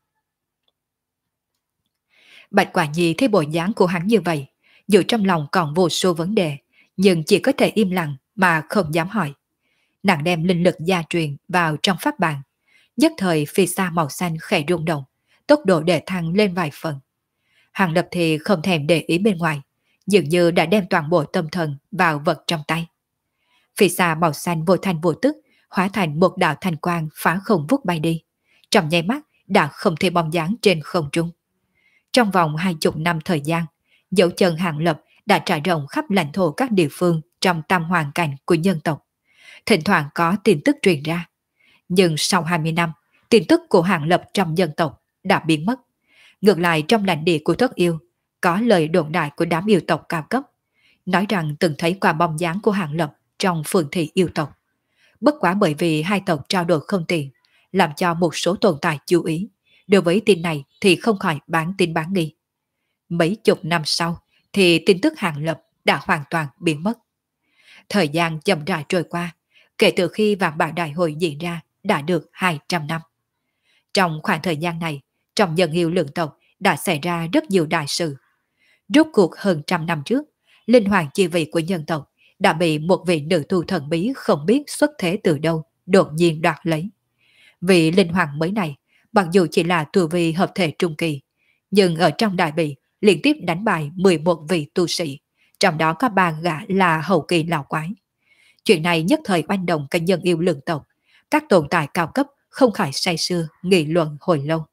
Bạch Quả Nhi thấy bộ dáng của hắn như vậy, dù trong lòng còn vô số vấn đề, nhưng chỉ có thể im lặng mà không dám hỏi. Nàng đem linh lực gia truyền vào trong pháp bàn. Nhất thời phi sa màu xanh khẽ rung động, tốc độ đề thăng lên vài phần. Hàng Lập thì không thèm để ý bên ngoài, dường như đã đem toàn bộ tâm thần vào vật trong tay. Phi sa màu xanh vô thành vô tức, hóa thành một đạo thanh quang phá không vút bay đi. Trong nháy mắt đã không thể bóng dáng trên không trung. Trong vòng 20 năm thời gian, dấu chân Hàng Lập đã trải rộng khắp lãnh thổ các địa phương trong tam hoàn cảnh của nhân tộc. Thỉnh thoảng có tin tức truyền ra. Nhưng sau 20 năm, tin tức của Hàng Lập trong dân tộc đã biến mất. Ngược lại trong lãnh địa của Thất Yêu, có lời đồn đại của đám yêu tộc cao cấp, nói rằng từng thấy qua bóng dáng của Hàng Lập trong phường thị yêu tộc. Bất quá bởi vì hai tộc trao đổi không tiện, làm cho một số tồn tại chú ý. Đối với tin này thì không khỏi bán tin bán nghi. Mấy chục năm sau thì tin tức Hàng Lập đã hoàn toàn biến mất. Thời gian chậm rãi trôi qua, kể từ khi vạn bảo đại hội diễn ra đã được 200 năm. Trong khoảng thời gian này, trong dân yêu lượng tộc đã xảy ra rất nhiều đại sự. Rốt cuộc hơn trăm năm trước, linh hoàng chi vị của nhân tộc đã bị một vị nữ tu thần bí không biết xuất thế từ đâu đột nhiên đoạt lấy. Vị linh hoàng mới này, mặc dù chỉ là tu vi hợp thể trung kỳ, nhưng ở trong đại bị liên tiếp đánh bại 11 vị tu sĩ, trong đó có 3 gã là hậu kỳ lão quái. Chuyện này nhất thời oanh động cả nhân yêu lượng tộc, các tồn tại cao cấp không khỏi say sưa nghị luận hồi lâu.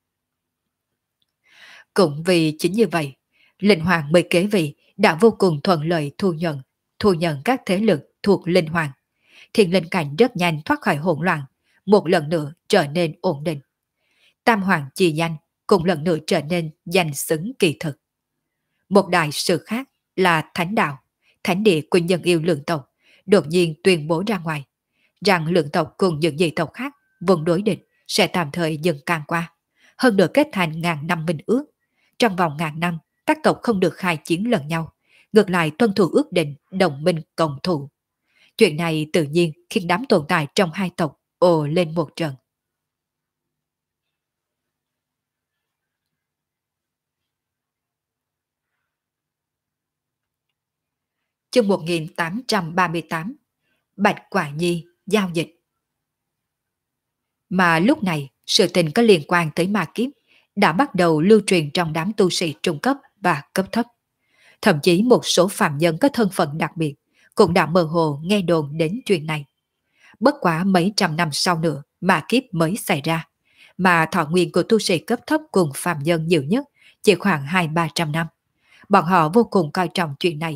Cũng vì chính như vậy, linh hoàng mới kế vị đã vô cùng thuận lợi thu nhận các thế lực thuộc linh hoàng. Thiên linh cảnh rất nhanh thoát khỏi hỗn loạn, một lần nữa trở nên ổn định. Tam hoàng chi danh cùng lần nữa trở nên danh xứng kỳ thực. Một đại sự khác là thánh đạo, thánh địa của nhân yêu lượng tộc, đột nhiên tuyên bố ra ngoài, rằng lượng tộc cùng những dị tộc khác vùng đối địch sẽ tạm thời dừng can qua, hơn nữa kết thành ngàn năm minh ước. Trong vòng ngàn năm các tộc không được khai chiến lẫn nhau, ngược lại tuân thủ ước định đồng minh cộng thủ. Chuyện này tự nhiên khiến đám tồn tại trong hai tộc ồ lên một trận. Chương 1838, Bạch Quả Nhi giao dịch. Mà lúc này, sự tình có liên quan tới ma kiếp đã bắt đầu lưu truyền trong đám tu sĩ trung cấp và cấp thấp. Thậm chí một số phạm nhân có thân phận đặc biệt cũng đã mơ hồ nghe đồn đến chuyện này. Bất quá mấy trăm năm sau nữa ma kiếp mới xảy ra, mà thọ nguyên của tu sĩ cấp thấp cùng phạm nhân nhiều nhất chỉ khoảng 200-300 năm. Bọn họ vô cùng coi trọng chuyện này,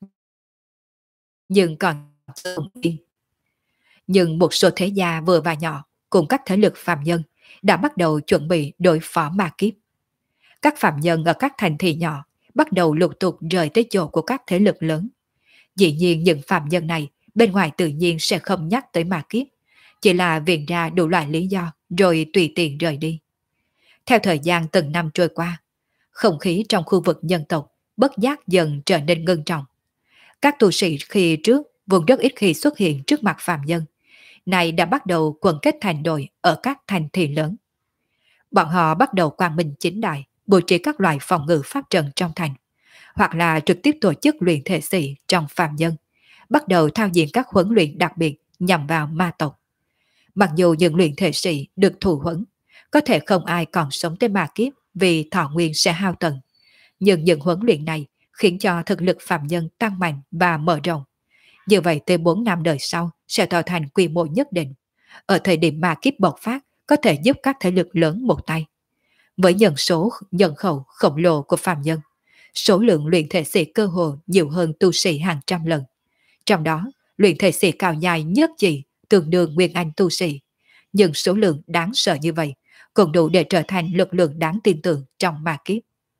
nhưng còn không yên. Nhưng một số thế gia vừa và nhỏ cùng các thế lực phạm nhân đã bắt đầu chuẩn bị đối phó ma kiếp. Các phạm nhân ở các thành thị nhỏ bắt đầu lục tục rời tới chỗ của các thế lực lớn. Dĩ nhiên những phạm nhân này bên ngoài tự nhiên sẽ không nhắc tới ma kiếp, chỉ là viện ra đủ loại lý do rồi tùy tiện rời đi. Theo thời gian từng năm trôi qua, không khí trong khu vực nhân tộc bất giác dần trở nên ngưng trọng. Các tu sĩ khi trước vốn rất ít khi xuất hiện trước mặt phạm nhân, này đã bắt đầu quần kết thành đội ở các thành thị lớn. Bọn họ bắt đầu quang minh chính đại, bố trí các loại phòng ngự pháp trận trong thành, hoặc là trực tiếp tổ chức luyện thể sĩ trong phạm nhân, bắt đầu thao diễn các huấn luyện đặc biệt nhằm vào ma tộc. Mặc dù những luyện thể sĩ được thụ huấn, có thể không ai còn sống tới ma kiếp vì thọ nguyên sẽ hao tận, nhưng những huấn luyện này khiến cho thực lực phạm nhân tăng mạnh và mở rộng. Như vậy tới 4 năm đời sau sẽ tạo thành quy mô nhất định. Ở thời điểm ma kiếp bộc phát có thể giúp các thế lực lớn một tay. Với nhân khẩu khổng lồ của phạm nhân, số lượng luyện thể sĩ cơ hồ nhiều hơn tu sĩ hàng trăm lần. Trong đó, luyện thể sĩ cao dài nhất chỉ tương đương nguyên anh tu sĩ. Nhưng số lượng đáng sợ như vậy cũng đủ để trở thành lực lượng đáng tin tưởng trong ma kiếp.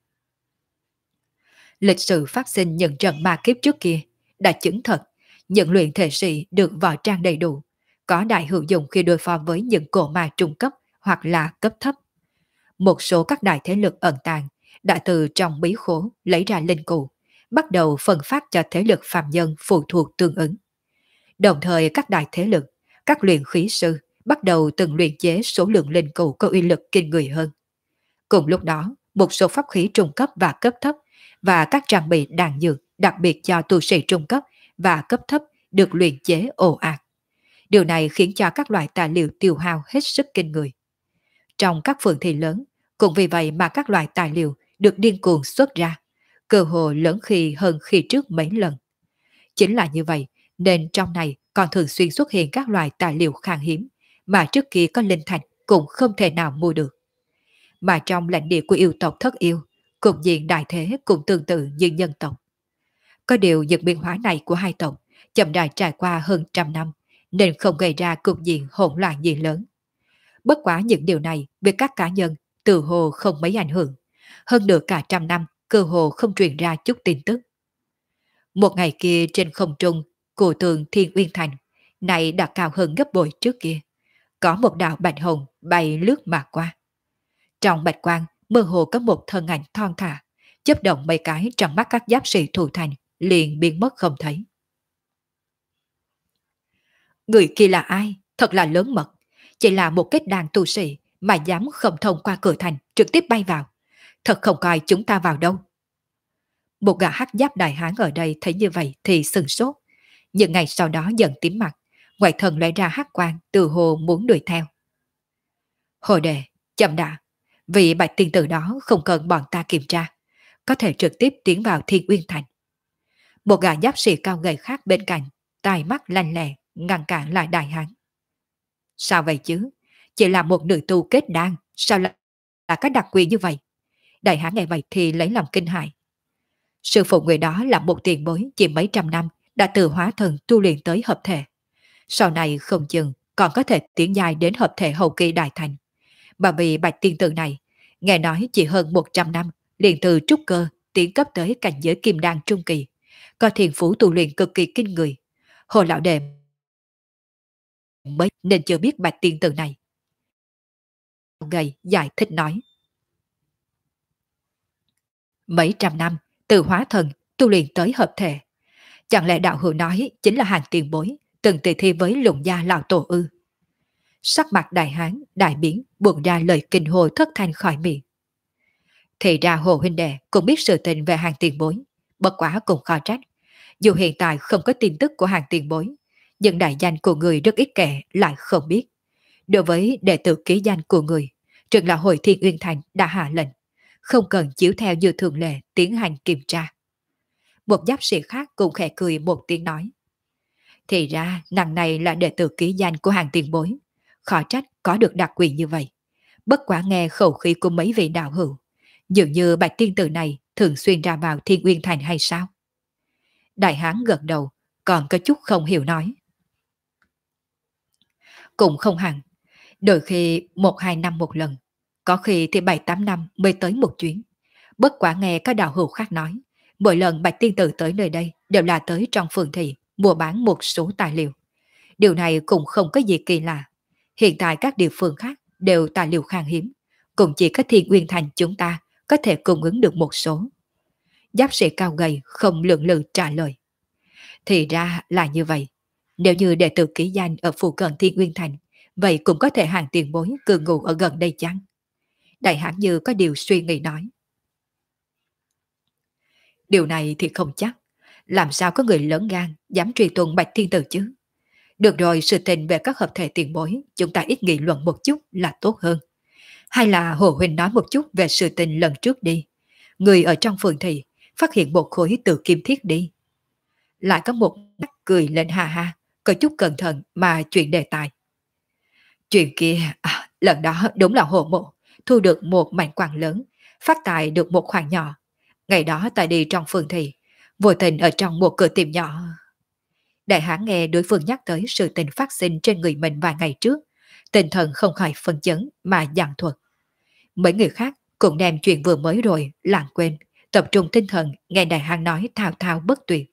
Lịch sử phát sinh những trận ma kiếp trước kia đã chứng thật những luyện thể sĩ được võ trang đầy đủ, có đại hữu dụng khi đối phó với những cổ ma trung cấp hoặc là cấp thấp. Một số các đại thế lực ẩn tàng đã từ trong bí khố lấy ra linh cụ, bắt đầu phân phát cho thế lực phạm nhân phụ thuộc tương ứng. Đồng thời các đại thế lực, các luyện khí sư bắt đầu từng luyện chế số lượng linh cụ có uy lực kinh người hơn. Cùng lúc đó, một số pháp khí trung cấp và cấp thấp và các trang bị đạn dược đặc biệt cho tu sĩ trung cấp và cấp thấp được luyện chế ồ ạt. Điều này khiến cho các loại tài liệu tiêu hao hết sức kinh người. Trong các phường thị lớn, cũng vì vậy mà các loại tài liệu được điên cuồng xuất ra, cơ hồ lớn khi hơn khi trước mấy lần. Chính là như vậy, nên trong này còn thường xuyên xuất hiện các loại tài liệu khan hiếm mà trước kia có linh thạch cũng không thể nào mua được. Mà trong lãnh địa của yêu tộc Thất Yêu, cục diện đại thế cũng tương tự như nhân tộc. Có điều những biến hóa này của hai tộc chậm rãi trải qua hơn trăm năm nên không gây ra cục diện hỗn loạn gì lớn. Bất quá những điều này về các cá nhân từ hồ không mấy ảnh hưởng. Hơn nữa cả trăm năm cơ hồ không truyền ra chút tin tức. Một ngày kia trên không trung, cổ tường Thiên Uyên Thành này đã cao hơn gấp bội trước kia. Có một đạo bạch hồng bay lướt mà qua. Trong bạch quang mơ hồ có một thân ảnh thon thả, chớp động mấy cái trong mắt các giáp sĩ thủ thành liền biến mất không thấy. Người kia là ai? Thật là lớn mật. Chỉ là một kết đàn tu sĩ mà dám không thông qua cửa thành trực tiếp bay vào. Thật không coi chúng ta vào đâu. Một gã hắc giáp đại hán ở đây thấy như vậy thì sừng sốt. Nhưng ngày sau đó dần tím mặt, ngoài thân lại ra hắc quang từ hồ muốn đuổi theo. Hồ đề, chậm đã. Vì bạch tiên tử đó không cần bọn ta kiểm tra, có thể trực tiếp tiến vào Thiên Uyên Thành. Một gã giáp sĩ cao gầy khác bên cạnh, tai mắt lanh lẹ, ngăn cản lại đại hán. Sao vậy chứ? Chỉ là một nữ tu kết đan, sao là các đặc quyền như vậy? Đại hán nghe vậy thì lấy lòng kinh hại. Sư phụ người đó là một tiền bối chỉ mấy trăm năm đã từ hóa thần tu luyện tới hợp thể. Sau này không chừng còn có thể tiến dài đến hợp thể hậu kỳ đại thành. Mà vì bạch tiên tử này, nghe nói chỉ hơn 100 năm liền từ trúc cơ tiến cấp tới cảnh giới kim đan trung kỳ, có thiền phú tu luyện cực kỳ kinh người. Hồ lão đệ mới nên chưa biết bạch tiên tử này. Gầy giải thích nói. Mấy trăm năm, từ hóa thần, tu luyện tới hợp thể. Chẳng lẽ đạo hữu nói chính là hàng tiền bối, từng tỷ thi với lùng gia lão tổ ư? Sắc mặt đại hán, đại biến, buông ra lời kinh hồ thất thanh khỏi miệng. Thì ra Hồ huynh đệ cũng biết sự tình về hàng tiền bối, bất quá cũng khó trách. Dù hiện tại không có tin tức của hàng tiền bối, nhưng đại danh của người rất ít kẻ lại không biết. Đối với đệ tử ký danh của người, trưởng lão hội Thiên Uyên Thành đã hạ lệnh, không cần chiếu theo như thường lệ tiến hành kiểm tra. Một giáp sĩ khác cũng khẽ cười một tiếng nói. Thì ra nàng này là đệ tử ký danh của hàng tiền bối, khó trách có được đặc quyền như vậy. Bất quá nghe khẩu khí của mấy vị đạo hữu, dường như bạch tiên tử này thường xuyên ra vào Thiên Uyên Thành hay sao? Đại hán gật đầu, còn có chút không hiểu nói. Cũng không hẳn, đôi khi 1-2 năm một lần, có khi thì 7-8 năm mới tới một chuyến. Bất quả nghe các đạo hữu khác nói, mỗi lần bạch tiên tử tới nơi đây đều là tới trong phường thị mua bán một số tài liệu. Điều này cũng không có gì kỳ lạ. Hiện tại các địa phương khác đều tài liệu khan hiếm, cũng chỉ có Thiên Uyên Thành chúng ta có thể cung ứng được một số. Giáp sĩ cao gầy không lượng lự trả lời. Thì ra là như vậy. Nếu như đệ tử ký danh ở phụ cận Thiên Uyên Thành, vậy cũng có thể hàng tiền bối cư ngụ ở gần đây chăng? Đại hãn như có điều suy nghĩ nói. Điều này thì không chắc. Làm sao có người lớn gan dám truy tuần bạch thiên tử chứ? Được rồi, sự tình về các hợp thể tiền bối, chúng ta ít nghị luận một chút là tốt hơn. Hay là Hồ Huynh nói một chút về sự tình lần trước đi. Người ở trong phường thị phát hiện một khối tự kim thiết đi. Lại có một mắt cười lên ha ha, có chút cẩn thận mà chuyện đề tài. Chuyện kia, lần đó đúng là Hồ Mộ, thu được một mảnh quàng lớn, phát tài được một khoản nhỏ. Ngày đó tại đi trong phường thị, vô tình ở trong một cửa tiệm nhỏ. Đại hán nghe đối phương nhắc tới sự tình phát sinh trên người mình vài ngày trước, tinh thần không khỏi phân chấn mà giảng thuật. Mấy người khác cũng đem chuyện vừa mới rồi lãng quên, tập trung tinh thần nghe đại hán nói thao thao bất tuyệt.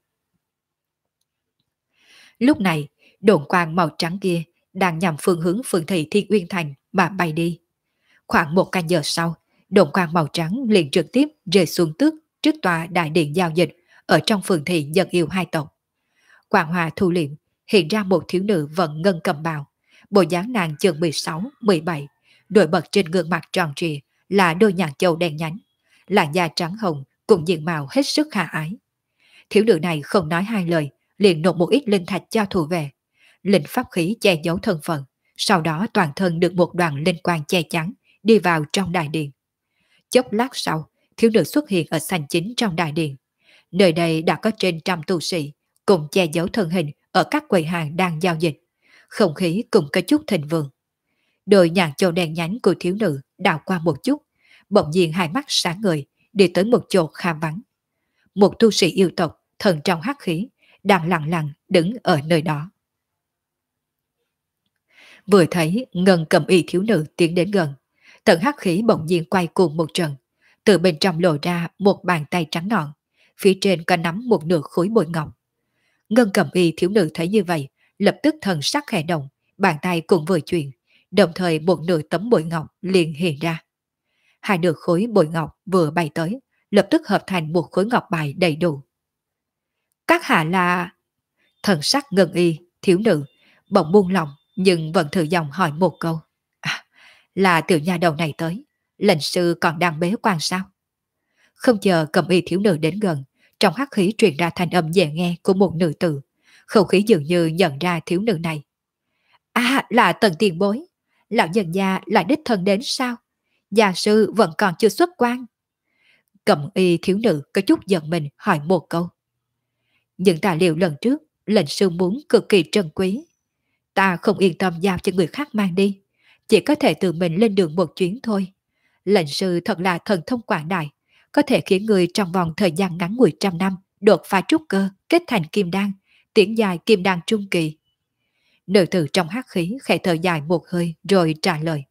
Lúc này, đồn quang màu trắng kia đang nhằm phương hướng phường thị Thiên Uyên Thành mà bay đi. Khoảng 1 canh giờ sau, đồn quang màu trắng liền trực tiếp rơi xuống tước trước tòa đại điện giao dịch ở trong phường thị Dân Yêu hai tộc. Quang hòa thu liệm, hiện ra một thiếu nữ vận ngân cầm bào, bộ dáng nàng chừng 16-17, nổi bật trên gương mặt tròn trịa là đôi nhãn châu đen nhánh, làn da trắng hồng cùng diện mạo hết sức khả ái. Thiếu nữ này không nói hai lời, liền nộp một ít linh thạch cho thủ về, linh pháp khí che giấu thân phận, sau đó toàn thân được một đoàn linh quang che chắn, đi vào trong đại điện. Chốc lát sau, thiếu nữ xuất hiện ở sảnh chính trong đại điện. Nơi đây đã có trên trăm tu sĩ, cùng che giấu thân hình ở các quầy hàng đang giao dịch. Không khí cũng có chút thịnh vượng. Đôi nhãn châu đen nhánh của thiếu nữ đảo qua một chút, bỗng nhiên hai mắt sáng ngời, đi tới một chỗ khá vắng. Một tu sĩ yêu tộc, thần trong hắc khí, đang lặng lặng đứng ở nơi đó. Vừa thấy ngân cầm y thiếu nữ tiến đến gần, tận hắc khí bỗng nhiên quay cuồng một trận, từ bên trong lộ ra một bàn tay trắng nõn, phía trên có nắm một nửa khối bội ngọc. Ngân cầm y thiếu nữ thấy như vậy, lập tức thần sắc khẽ động, bàn tay cũng vừa chuyển, đồng thời một nửa tấm bội ngọc liền hiện ra. Hai nửa khối bội ngọc vừa bay tới, lập tức hợp thành một khối ngọc bài đầy đủ. Các hạ là... Thần sắc ngân y, thiếu nữ, bỗng buông lòng nhưng vẫn thử dòng hỏi một câu. À, là tiểu nha đầu này tới, lệnh sư còn đang bế quan sao? Không chờ cầm y thiếu nữ đến gần, trong hắc khí truyền ra thanh âm dễ nghe của một nữ tử, không khí dường như nhận ra thiếu nữ này. À, là Tần tiền bối, lão nhân gia lại đích thân đến sao? Gia sư vẫn còn chưa xuất quan. Cầm y thiếu nữ có chút giận mình hỏi một câu. Những tài liệu lần trước, lệnh sư muốn cực kỳ trân quý. Ta không yên tâm giao cho người khác mang đi, chỉ có thể tự mình lên đường một chuyến thôi. Lệnh sư thật là thần thông quảng đại, có thể khiến người trong vòng thời gian ngắn ngủi trăm năm đột phá trúc cơ, kết thành kim đan, tiến dài kim đan trung kỳ. Nữ tử trong hắc khí khẽ thở dài một hơi rồi trả lời.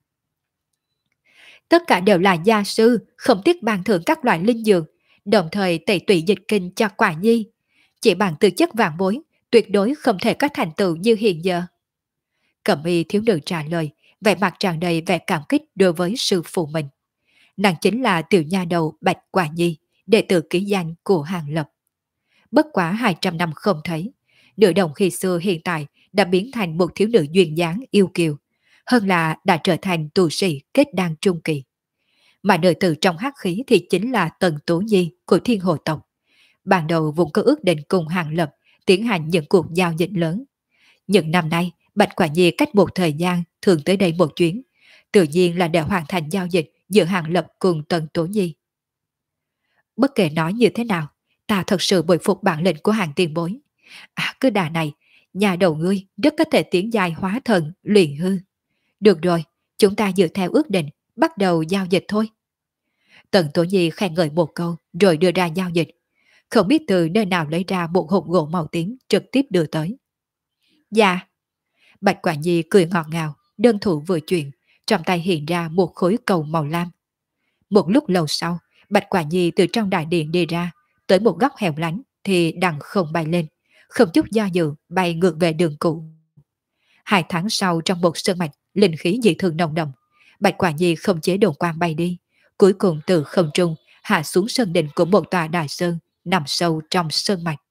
Tất cả đều là gia sư, không tiếc ban thưởng các loại linh dược, đồng thời tẩy tủy dịch kinh cho quả nhi. Chỉ bằng tư chất vạn bối, tuyệt đối không thể có thành tựu như hiện giờ. Cẩm y thiếu nữ trả lời, vẻ mặt tràn đầy vẻ cảm kích đối với sư phụ mình. Nàng chính là tiểu nha đầu Bạch Quả Nhi, đệ tử ký danh của Hàng Lập. Bất quá 200 năm không thấy, nữ đồng khi xưa hiện tại đã biến thành một thiếu nữ duyên dáng yêu kiều, hơn là đã trở thành tu sĩ kết đan trung kỳ. Mà nữ tử trong hắc khí thì chính là Tần Tố Nhi của Thiên Hồ tộc. Ban đầu vùng có ước định cùng Hàng Lập tiến hành những cuộc giao dịch lớn. Những năm nay, Bạch Quả Nhi cách một thời gian thường tới đây một chuyến, tự nhiên là để hoàn thành giao dịch giữa Hàng Lập cùng Tần Tố Nhi. Bất kể nói như thế nào, ta thật sự bội phục bản lĩnh của hàng tiền bối. À, cứ đà này, nhà đầu ngươi rất có thể tiến dài hóa thần, luyện hư. Được rồi, chúng ta dựa theo ước định, bắt đầu giao dịch thôi. Tần Tố Nhi khen ngợi một câu, rồi đưa ra giao dịch. Không biết từ nơi nào lấy ra một hộp gỗ màu tím trực tiếp đưa tới. Dạ. Bạch Quả Nhi cười ngọt ngào, đơn thủ vừa chuyện, trong tay hiện ra một khối cầu màu lam. Một lúc lâu sau, Bạch Quả Nhi từ trong đại điện đi ra, tới một góc hẻo lánh thì đằng không bay lên, không chút do dự bay ngược về đường cũ. 2 tháng sau trong một sơn mạch, linh khí dị thường nồng đậm, Bạch Quả Nhi không chế đồn quang bay đi, cuối cùng từ không trung hạ xuống sơn đỉnh của một tòa đại sơn nằm sâu trong sơn mạch.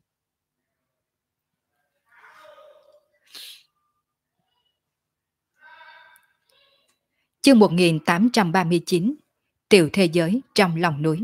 Chương 1839, Tiểu thế giới trong lòng núi.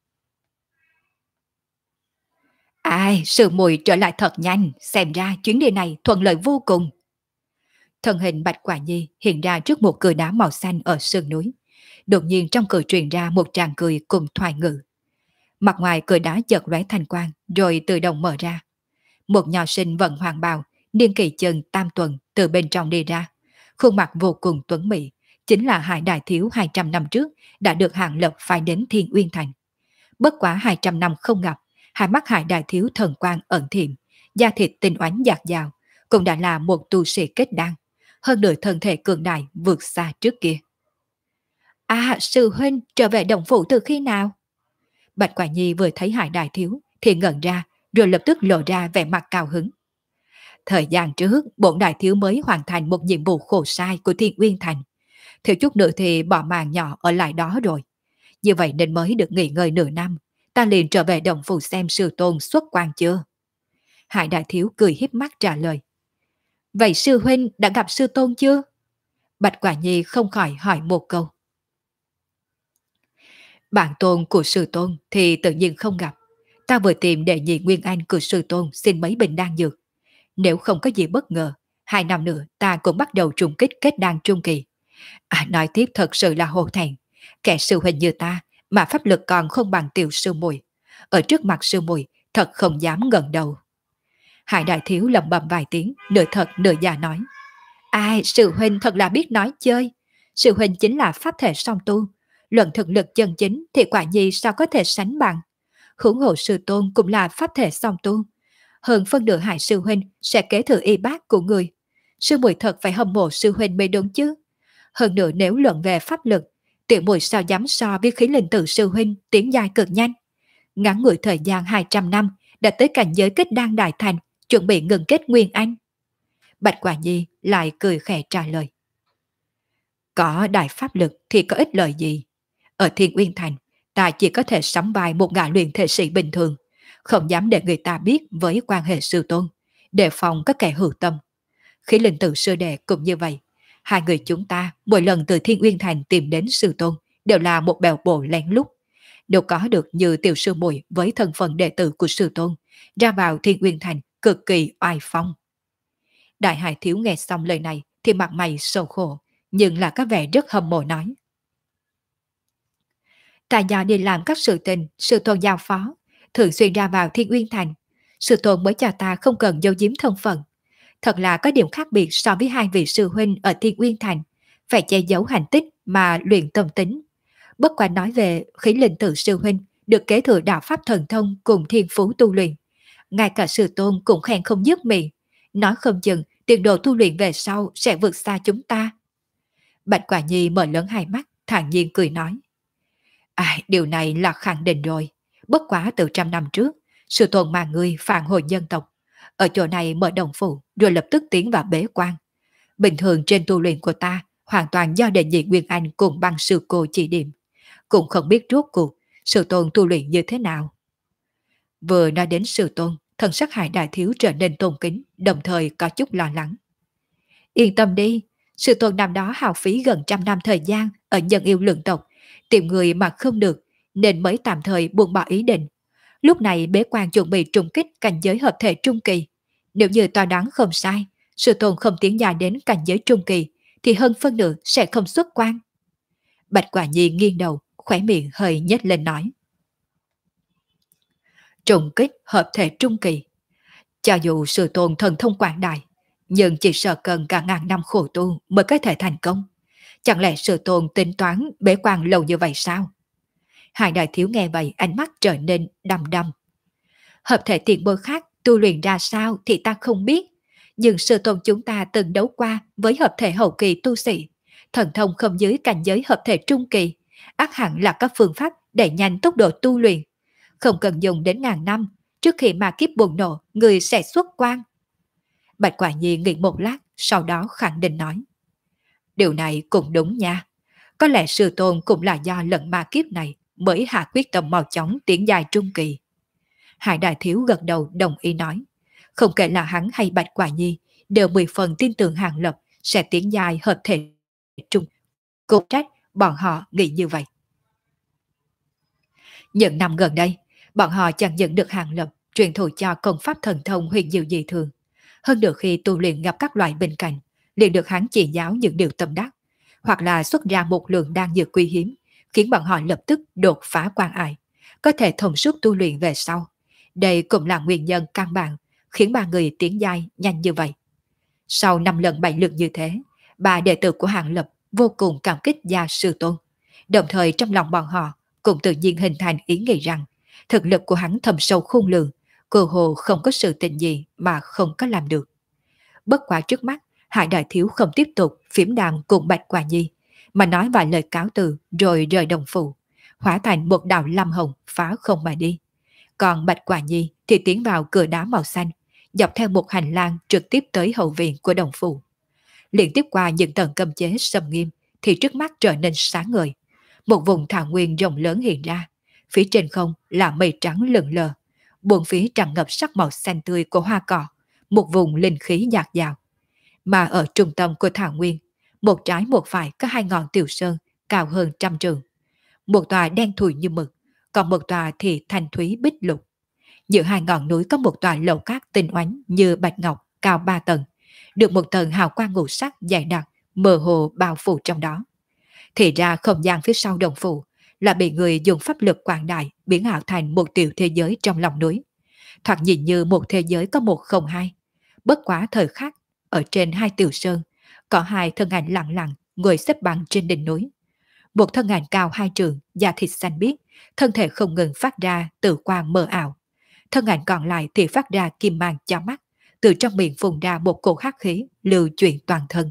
Ai, sư muội trở lại thật nhanh, xem ra chuyến đi này thuận lợi vô cùng. Thân hình Bạch Quả Nhi hiện ra trước một cửa đá màu xanh ở sườn núi. Đột nhiên trong cửa truyền ra một tràng cười cùng thoại ngữ. Mặt ngoài cửa đá chợt lóe thanh quang, rồi tự động mở ra. Một nho sinh vận hoàng bào, niên kỳ chừng tam tuần từ bên trong đi ra. Khuôn mặt vô cùng tuấn mỹ, chính là Hải Đại Thiếu 200 năm trước đã được Hàng Lập phái đến Thiên Uyên Thành. Bất quá 200 năm không gặp, hai mắt Hải Đại Thiếu thần quang ẩn thiểm, da thịt tinh oánh dạt dào, cũng đã là một tu sĩ kết đan, hơn nữa thân thể cường đại vượt xa trước kia. À, sư huynh trở về động phủ từ khi nào? Bạch Quả Nhi vừa thấy Hải Đại Thiếu thì ngẩn ra, rồi lập tức lộ ra vẻ mặt cao hứng. Thời gian trước, bổn đại thiếu mới hoàn thành một nhiệm vụ khổ sai của Thiên Uyên Thành. Thiếu chút nữa thì bỏ màn nhỏ ở lại đó rồi. Như vậy nên mới được nghỉ ngơi nửa năm. Ta liền trở về động phủ xem sư tôn xuất quan chưa. Hải Đại Thiếu cười hiếp mắt trả lời. Vậy sư huynh đã gặp sư tôn chưa? Bạch Quả Nhi không khỏi hỏi một câu. Bản tôn của sư tôn thì tự nhiên không gặp. Ta vừa tìm đệ nhị nguyên anh của sư tôn xin mấy bình đan dược. Nếu không có gì bất ngờ, 2 năm nữa ta cũng bắt đầu trùng kích kết đan trung kỳ. À, nói tiếp thật sự là hổ thẹn. Kẻ sư huynh như ta mà pháp lực còn không bằng tiểu sư muội. Ở trước mặt sư muội thật không dám ngẩng đầu. Hải Đại Thiếu lẩm bẩm vài tiếng, nửa thật nửa giả nói. Ai, sư huynh thật là biết nói chơi. Sư huynh chính là pháp thể song tu. Luận thực lực chân chính thì Quả Nhi sao có thể sánh bằng. Huống hồ sư tôn cũng là pháp thể song tu. Hơn phân nửa Hải sư huynh sẽ kế thừa y bác của người. Sư muội thật phải hâm mộ sư huynh mới đúng chứ. Hơn nữa nếu luận về pháp lực, tiểu muội sao dám so với khí linh tử sư huynh tiến dài cực nhanh. Ngắn ngủi thời gian 200 năm đã tới cảnh giới kết đan đại thành, chuẩn bị ngừng kết nguyên anh. Bạch Quả Nhi lại cười khẽ trả lời. Có đại pháp lực thì có ích lợi gì? Ở Thiên Uyên Thành, ta chỉ có thể sắm vai một gã luyện thể sĩ bình thường, không dám để người ta biết với quan hệ sư tôn, đề phòng các kẻ hữu tâm. Khí linh tử sư đệ cũng như vậy. Hai người chúng ta mỗi lần từ Thiên Uyên Thành tìm đến sư tôn đều là một bèo bộ lén lút. Nếu có được như tiểu sư muội với thân phận đệ tử của sư tôn, ra vào Thiên Uyên Thành cực kỳ oai phong. Đại Hải Thiếu nghe xong lời này thì mặt mày sầu khổ, nhưng là có vẻ rất hâm mộ nói. Ta do đi làm các sự tình, sư tôn giao phó, thường xuyên ra vào Thiên Uyên Thành. Sư tôn mới cho ta không cần giấu giếm thân phận. Thật là có điểm khác biệt so với hai vị sư huynh ở Thiên Uyên Thành, phải che giấu hành tích mà luyện tâm tính. Bất quả nói về khí linh tử sư huynh được kế thừa đạo pháp thần thông cùng thiên phú tu luyện. Ngay cả sư tôn cũng khen không dứt miệng, nói không chừng tiền đồ tu luyện về sau sẽ vượt xa chúng ta. Bạch Quả Nhi mở lớn hai mắt, thản nhiên cười nói. À, điều này là khẳng định rồi. Bất quá từ 100 năm trước, sư tôn mà ngươi phản hồi dân tộc. Ở chỗ này mở đồng phủ, rồi lập tức tiến vào bế quan. Bình thường trên tu luyện của ta, hoàn toàn do đệ nhị Nguyên Anh cùng băng sư cô chỉ điểm. cũng không biết rốt cuộc sư tôn tu luyện như thế nào. Vừa nói đến sư tôn, thần sắc Hải Đại Thiếu trở nên tôn kính, đồng thời có chút lo lắng. Yên tâm đi, sư tôn năm đó hao phí gần 100 năm thời gian ở nhân yêu lượng tộc, tìm người mà không được, nên mới tạm thời buông bỏ ý định. Lúc này bế quan chuẩn bị trùng kích cảnh giới hợp thể trung kỳ. Nếu như tòa đoán không sai, sư tôn không tiến dài đến cảnh giới trung kỳ, thì hơn phân nửa sẽ không xuất quan. Bạch Quả Nhi nghiêng đầu, khóe miệng hơi nhếch lên nói. Trùng kích hợp thể trung kỳ. Cho dù sư tôn thần thông quảng đại, nhưng chỉ sợ cần cả ngàn năm khổ tu mới có thể thành công. Chẳng lẽ sư tôn tính toán bế quan lâu như vậy sao? Hai đại thiếu nghe vậy ánh mắt trở nên đăm đăm. Hợp thể tiền bối khác tu luyện ra sao thì ta không biết. Nhưng sư tôn chúng ta từng đấu qua với hợp thể hậu kỳ tu sĩ. Thần thông không dưới cảnh giới hợp thể trung kỳ. Ác hẳn là các phương pháp để nhanh tốc độ tu luyện. Không cần dùng đến ngàn năm. Trước khi mà kiếp bùng nổ, người sẽ xuất quan. Bạch Quả Nhi nghĩ một lát, sau đó khẳng định nói. Điều này cũng đúng nha. Có lẽ sư tôn cũng là do lần ma kiếp này mới hạ quyết tâm mau chóng tiến dài trung kỳ. Hải Đại Thiếu gật đầu đồng ý nói. Không kể là hắn hay Bạch Quả Nhi, đều 10 phần tin tưởng Hàng Lập sẽ tiến dài hợp thể trung. Cô trách bọn họ nghĩ như vậy. Những năm gần đây, bọn họ chẳng nhận được Hàng Lập truyền thụ cho công pháp thần thông huyền diệu dị thường. Hơn được khi tu luyện gặp các loại bên cạnh, liền được hắn chỉ giáo những điều tâm đắc, hoặc là xuất ra một lượng đan dược quý hiếm, khiến bọn họ lập tức đột phá quan ải, có thể thông suốt tu luyện về sau. Đây cũng là nguyên nhân căn bản khiến ba người tiến giai nhanh như vậy. Sau 5 lần 7 lượt như thế, ba đệ tử của Hàng Lập vô cùng cảm kích gia sư tôn. Đồng thời trong lòng bọn họ cũng tự nhiên hình thành ý nghĩ rằng thực lực của hắn thầm sâu khôn lường, cơ hồ không có sự tình gì mà không có làm được. Bất quá trước mắt, Hải Đại Thiếu không tiếp tục phím đàn cùng Bạch Quả Nhi, mà nói vài lời cáo từ rồi rời đồng phụ, hóa thành một đạo lam hồng phá không mà đi. Còn Bạch Quả Nhi thì tiến vào cửa đá màu xanh, dọc theo một hành lang trực tiếp tới hậu viện của đồng phụ. Liên tiếp qua những tầng cấm chế xâm nghiêm thì trước mắt trở nên sáng ngời. Một vùng thảo nguyên rộng lớn hiện ra, phía trên không là mây trắng lượn lờ, buồn phía tràn ngập sắc màu xanh tươi của hoa cỏ, một vùng linh khí dạt dào. Mà ở trung tâm của thảo nguyên, một trái một phải có 2 ngọn tiểu sơn cao hơn 100 trượng. Một tòa đen thùi như mực, còn một tòa thì thanh thúy bích lục. Giữa 2 ngọn núi có một tòa lầu cát tinh oánh như bạch ngọc cao 3 tầng, được một tầng hào quang ngũ sắc dày đặc mơ hồ bao phủ trong đó. Thì ra không gian phía sau đồng phủ là bị người dùng pháp lực quảng đại biến ảo thành một tiểu thế giới trong lòng núi. Thoạt nhìn như một thế giới có 102. Bất quá thời khắc, ở trên 2 tiểu sơn, có 2 thân ảnh lặng lặng ngồi xếp bằng trên đỉnh núi. Một thân ảnh cao 2 trượng, da thịt xanh biếc, thân thể không ngừng phát ra từ quang mờ ảo. Thân ảnh còn lại thì phát ra kim mang chói mắt, từ trong miệng phun ra một cỗ hắc khí lưu chuyển toàn thân.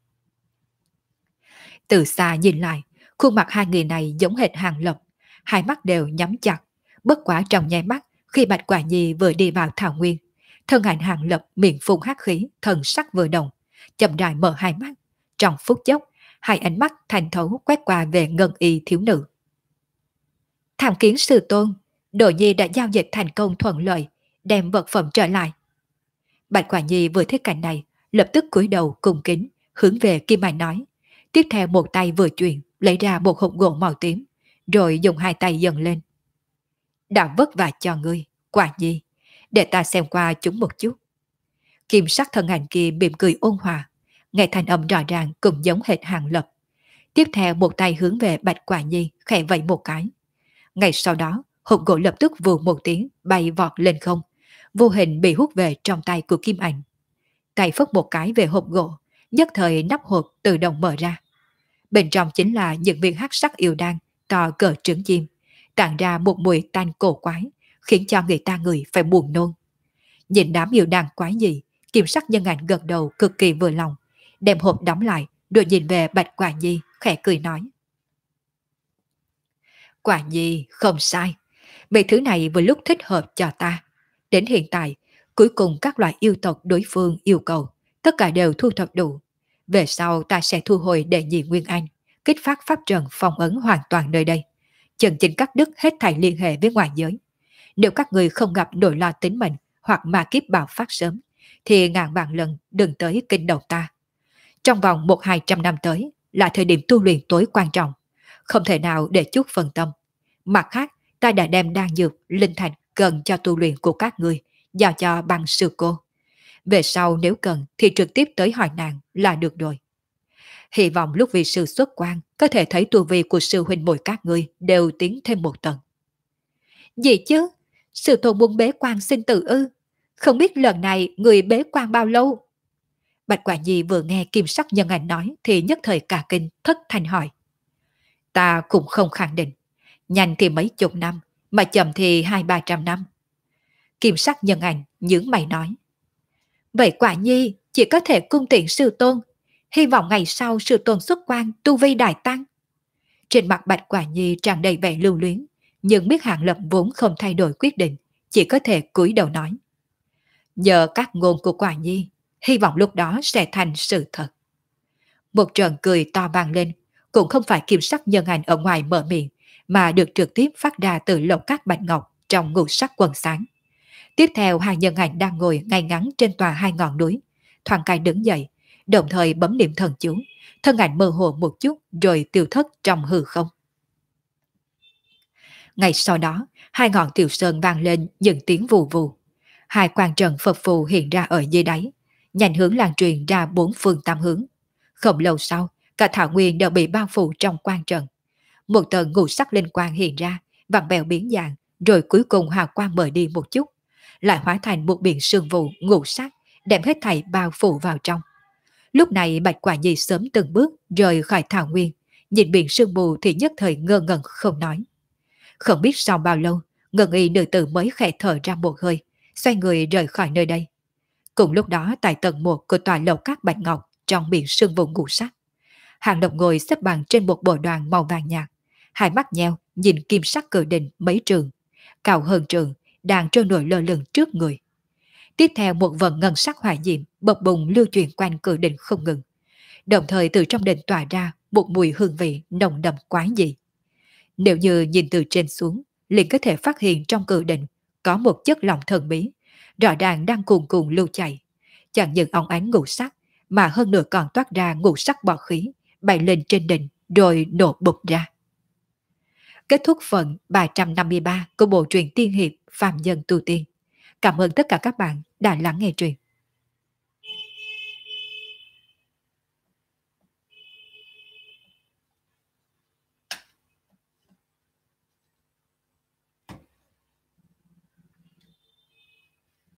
Từ xa nhìn lại, khuôn mặt 2 người này giống hệt Hàng Lập, 2 mắt đều nhắm chặt. Bất quá trong nháy mắt, khi Bạch Quả Nhi vừa đi vào thảo nguyên, thân ảnh Hàng Lập miệng phun hắc khí, thần sắc vừa động, chậm rãi mở 2 mắt. Trong phút chốc, 2 ánh mắt thành thấu quét qua về ngân y thiếu nữ. Tham kiến sư tôn, Đồ Nhi đã giao dịch thành công thuận lợi, đem vật phẩm trở lại. Bạch Quả Nhi vừa thấy cảnh này, lập tức cúi đầu cung kính, hướng về Kim Mai nói. Tiếp theo một tay vừa chuyển, lấy ra một hộp gỗ màu tím, rồi dùng 2 tay dần lên. Đã vất vả cho ngươi, Quả Nhi, để ta xem qua chúng một chút. Kim sắc thân ảnh kia mỉm cười ôn hòa, nghe thanh âm rõ ràng cũng giống hệt Hàng Lập. Tiếp theo một tay hướng về Bạch Quả Nhi khẽ vẫy một cái. Ngay sau đó, hộp gỗ lập tức vù một tiếng bay vọt lên không, vô hình bị hút về trong tay của Kim Ảnh. Tay phất một cái về hộp gỗ, nhất thời nắp hộp tự động mở ra. Bên trong chính là những viên hắc sắc yêu đan to cỡ trứng chim, tản ra một mùi tanh cổ quái, khiến cho người ta ngửi phải buồn nôn. Nhìn đám yêu đan quái gì, Kim sắc nhân ảnh gật đầu cực kỳ vừa lòng, đem hộp đóng lại, rồi nhìn về Bạch Quả Nhi, khẽ cười nói. Quả Nhi không sai, mấy thứ này vừa lúc thích hợp cho ta. Đến hiện tại, cuối cùng các loại yêu tộc đối phương yêu cầu, tất cả đều thu thập đủ. Về sau ta sẽ thu hồi đệ nhị Nguyên Anh, kích phát pháp trận phong ấn hoàn toàn nơi đây. chân chính cắt đứt hết thảy liên hệ với ngoại giới. Nếu các người không gặp nỗi lo tính mệnh hoặc ma kiếp bạo phát sớm, thì ngàn vạn lần đừng tới kinh đầu ta. Trong vòng 100-200 năm tới là thời điểm tu luyện tối quan trọng, không thể nào để chút phân tâm. Mặt khác, ta đã đem đan dược, linh thạch cần cho tu luyện của các ngươi giao cho băng sư cô. Về sau nếu cần thì trực tiếp tới hỏi nàng là được rồi. Hy vọng lúc vị sư xuất quan có thể thấy tu vi của sư huynh muội các ngươi đều tiến thêm một tầng. Gì chứ? Sư tôn muốn bế quan sinh tử ư? Không biết lần này người bế quan bao lâu? Bạch Quả Nhi vừa nghe Kim Sắc Nhân Ảnh nói thì nhất thời cả kinh thất thanh hỏi. Ta cũng không khẳng định. Nhanh thì mấy chục năm, mà chậm thì 200-300 năm. Kim Sắc Nhân Ảnh nhướng mày nói. Vậy Quả Nhi chỉ có thể cung tiện sư tôn. Hy vọng ngày sau sư tôn xuất quan tu vi đại tăng. Trên mặt Bạch Quả Nhi tràn đầy vẻ lưu luyến, nhưng biết Hàng Lập vốn không thay đổi quyết định, chỉ có thể cúi đầu nói. Nhờ các ngôn của Quả Nhi, hy vọng lúc đó sẽ thành sự thật. Một trận cười to vang lên, cũng không phải Kim Sắc Nhân Ảnh ở ngoài mở miệng, mà được trực tiếp phát ra từ lồng cát bạch ngọc trong ngũ sắc quần sáng. Tiếp theo hai nhân ảnh đang ngồi ngay ngắn trên tòa hai ngọn núi, thoáng cái đứng dậy, đồng thời bấm niệm thần chú, thân ảnh mơ hồ một chút rồi tiêu thất trong hư không. Ngay sau đó, hai ngọn tiểu sơn vang lên những tiếng vù vù. Hai quan trần phật phù hiện ra ở dưới đáy, nhanh hướng lan truyền ra bốn phương tám hướng. Không lâu sau, cả thảo nguyên đều bị bao phủ trong quan trần. Một tờ ngũ sắc linh quang hiện ra, vặn vẹo biến dạng, rồi cuối cùng hào quang mờ đi một chút, lại hóa thành một biển sương vụ ngũ sắc, đem hết thảy bao phủ vào trong. Lúc này Bạch Quả Nhi sớm từng bước rời khỏi thảo nguyên, nhìn biển sương mù thì nhất thời ngơ ngẩn không nói. Không biết sau bao lâu, ngân y nữ tử mới khẽ thở ra một hơi, xoay người rời khỏi nơi đây. Cùng lúc đó tại tầng 1 của tòa lầu các bạch ngọc trong biển sương vụ ngũ sắc, Hàng Lập ngồi xếp bằng trên một bộ đoàn màu vàng nhạt, hai mắt nheo nhìn kim sắc cự đình mấy trường, cao hơn trường, đang trôi nổi lơ lửng trước người. Tiếp theo một vần ngân sắc hỏa diệm bập bùng lưu truyền quanh cự đình không ngừng, đồng thời từ trong đình tỏa ra một mùi hương vị nồng đậm quái dị. Nếu như nhìn từ trên xuống, liền có thể phát hiện trong cự đình có một chất lỏng thần bí, rõ ràng đang cuồn cuộn lưu chảy, chẳng những óng ánh ngũ sắc, mà hơn nữa còn toát ra ngũ sắc bọt khí, bay lên trên đỉnh rồi nổ bụp ra. Kết thúc phần 353 của bộ truyện tiên hiệp Phàm Nhân Tu Tiên. Cảm ơn tất cả các bạn đã lắng nghe truyện.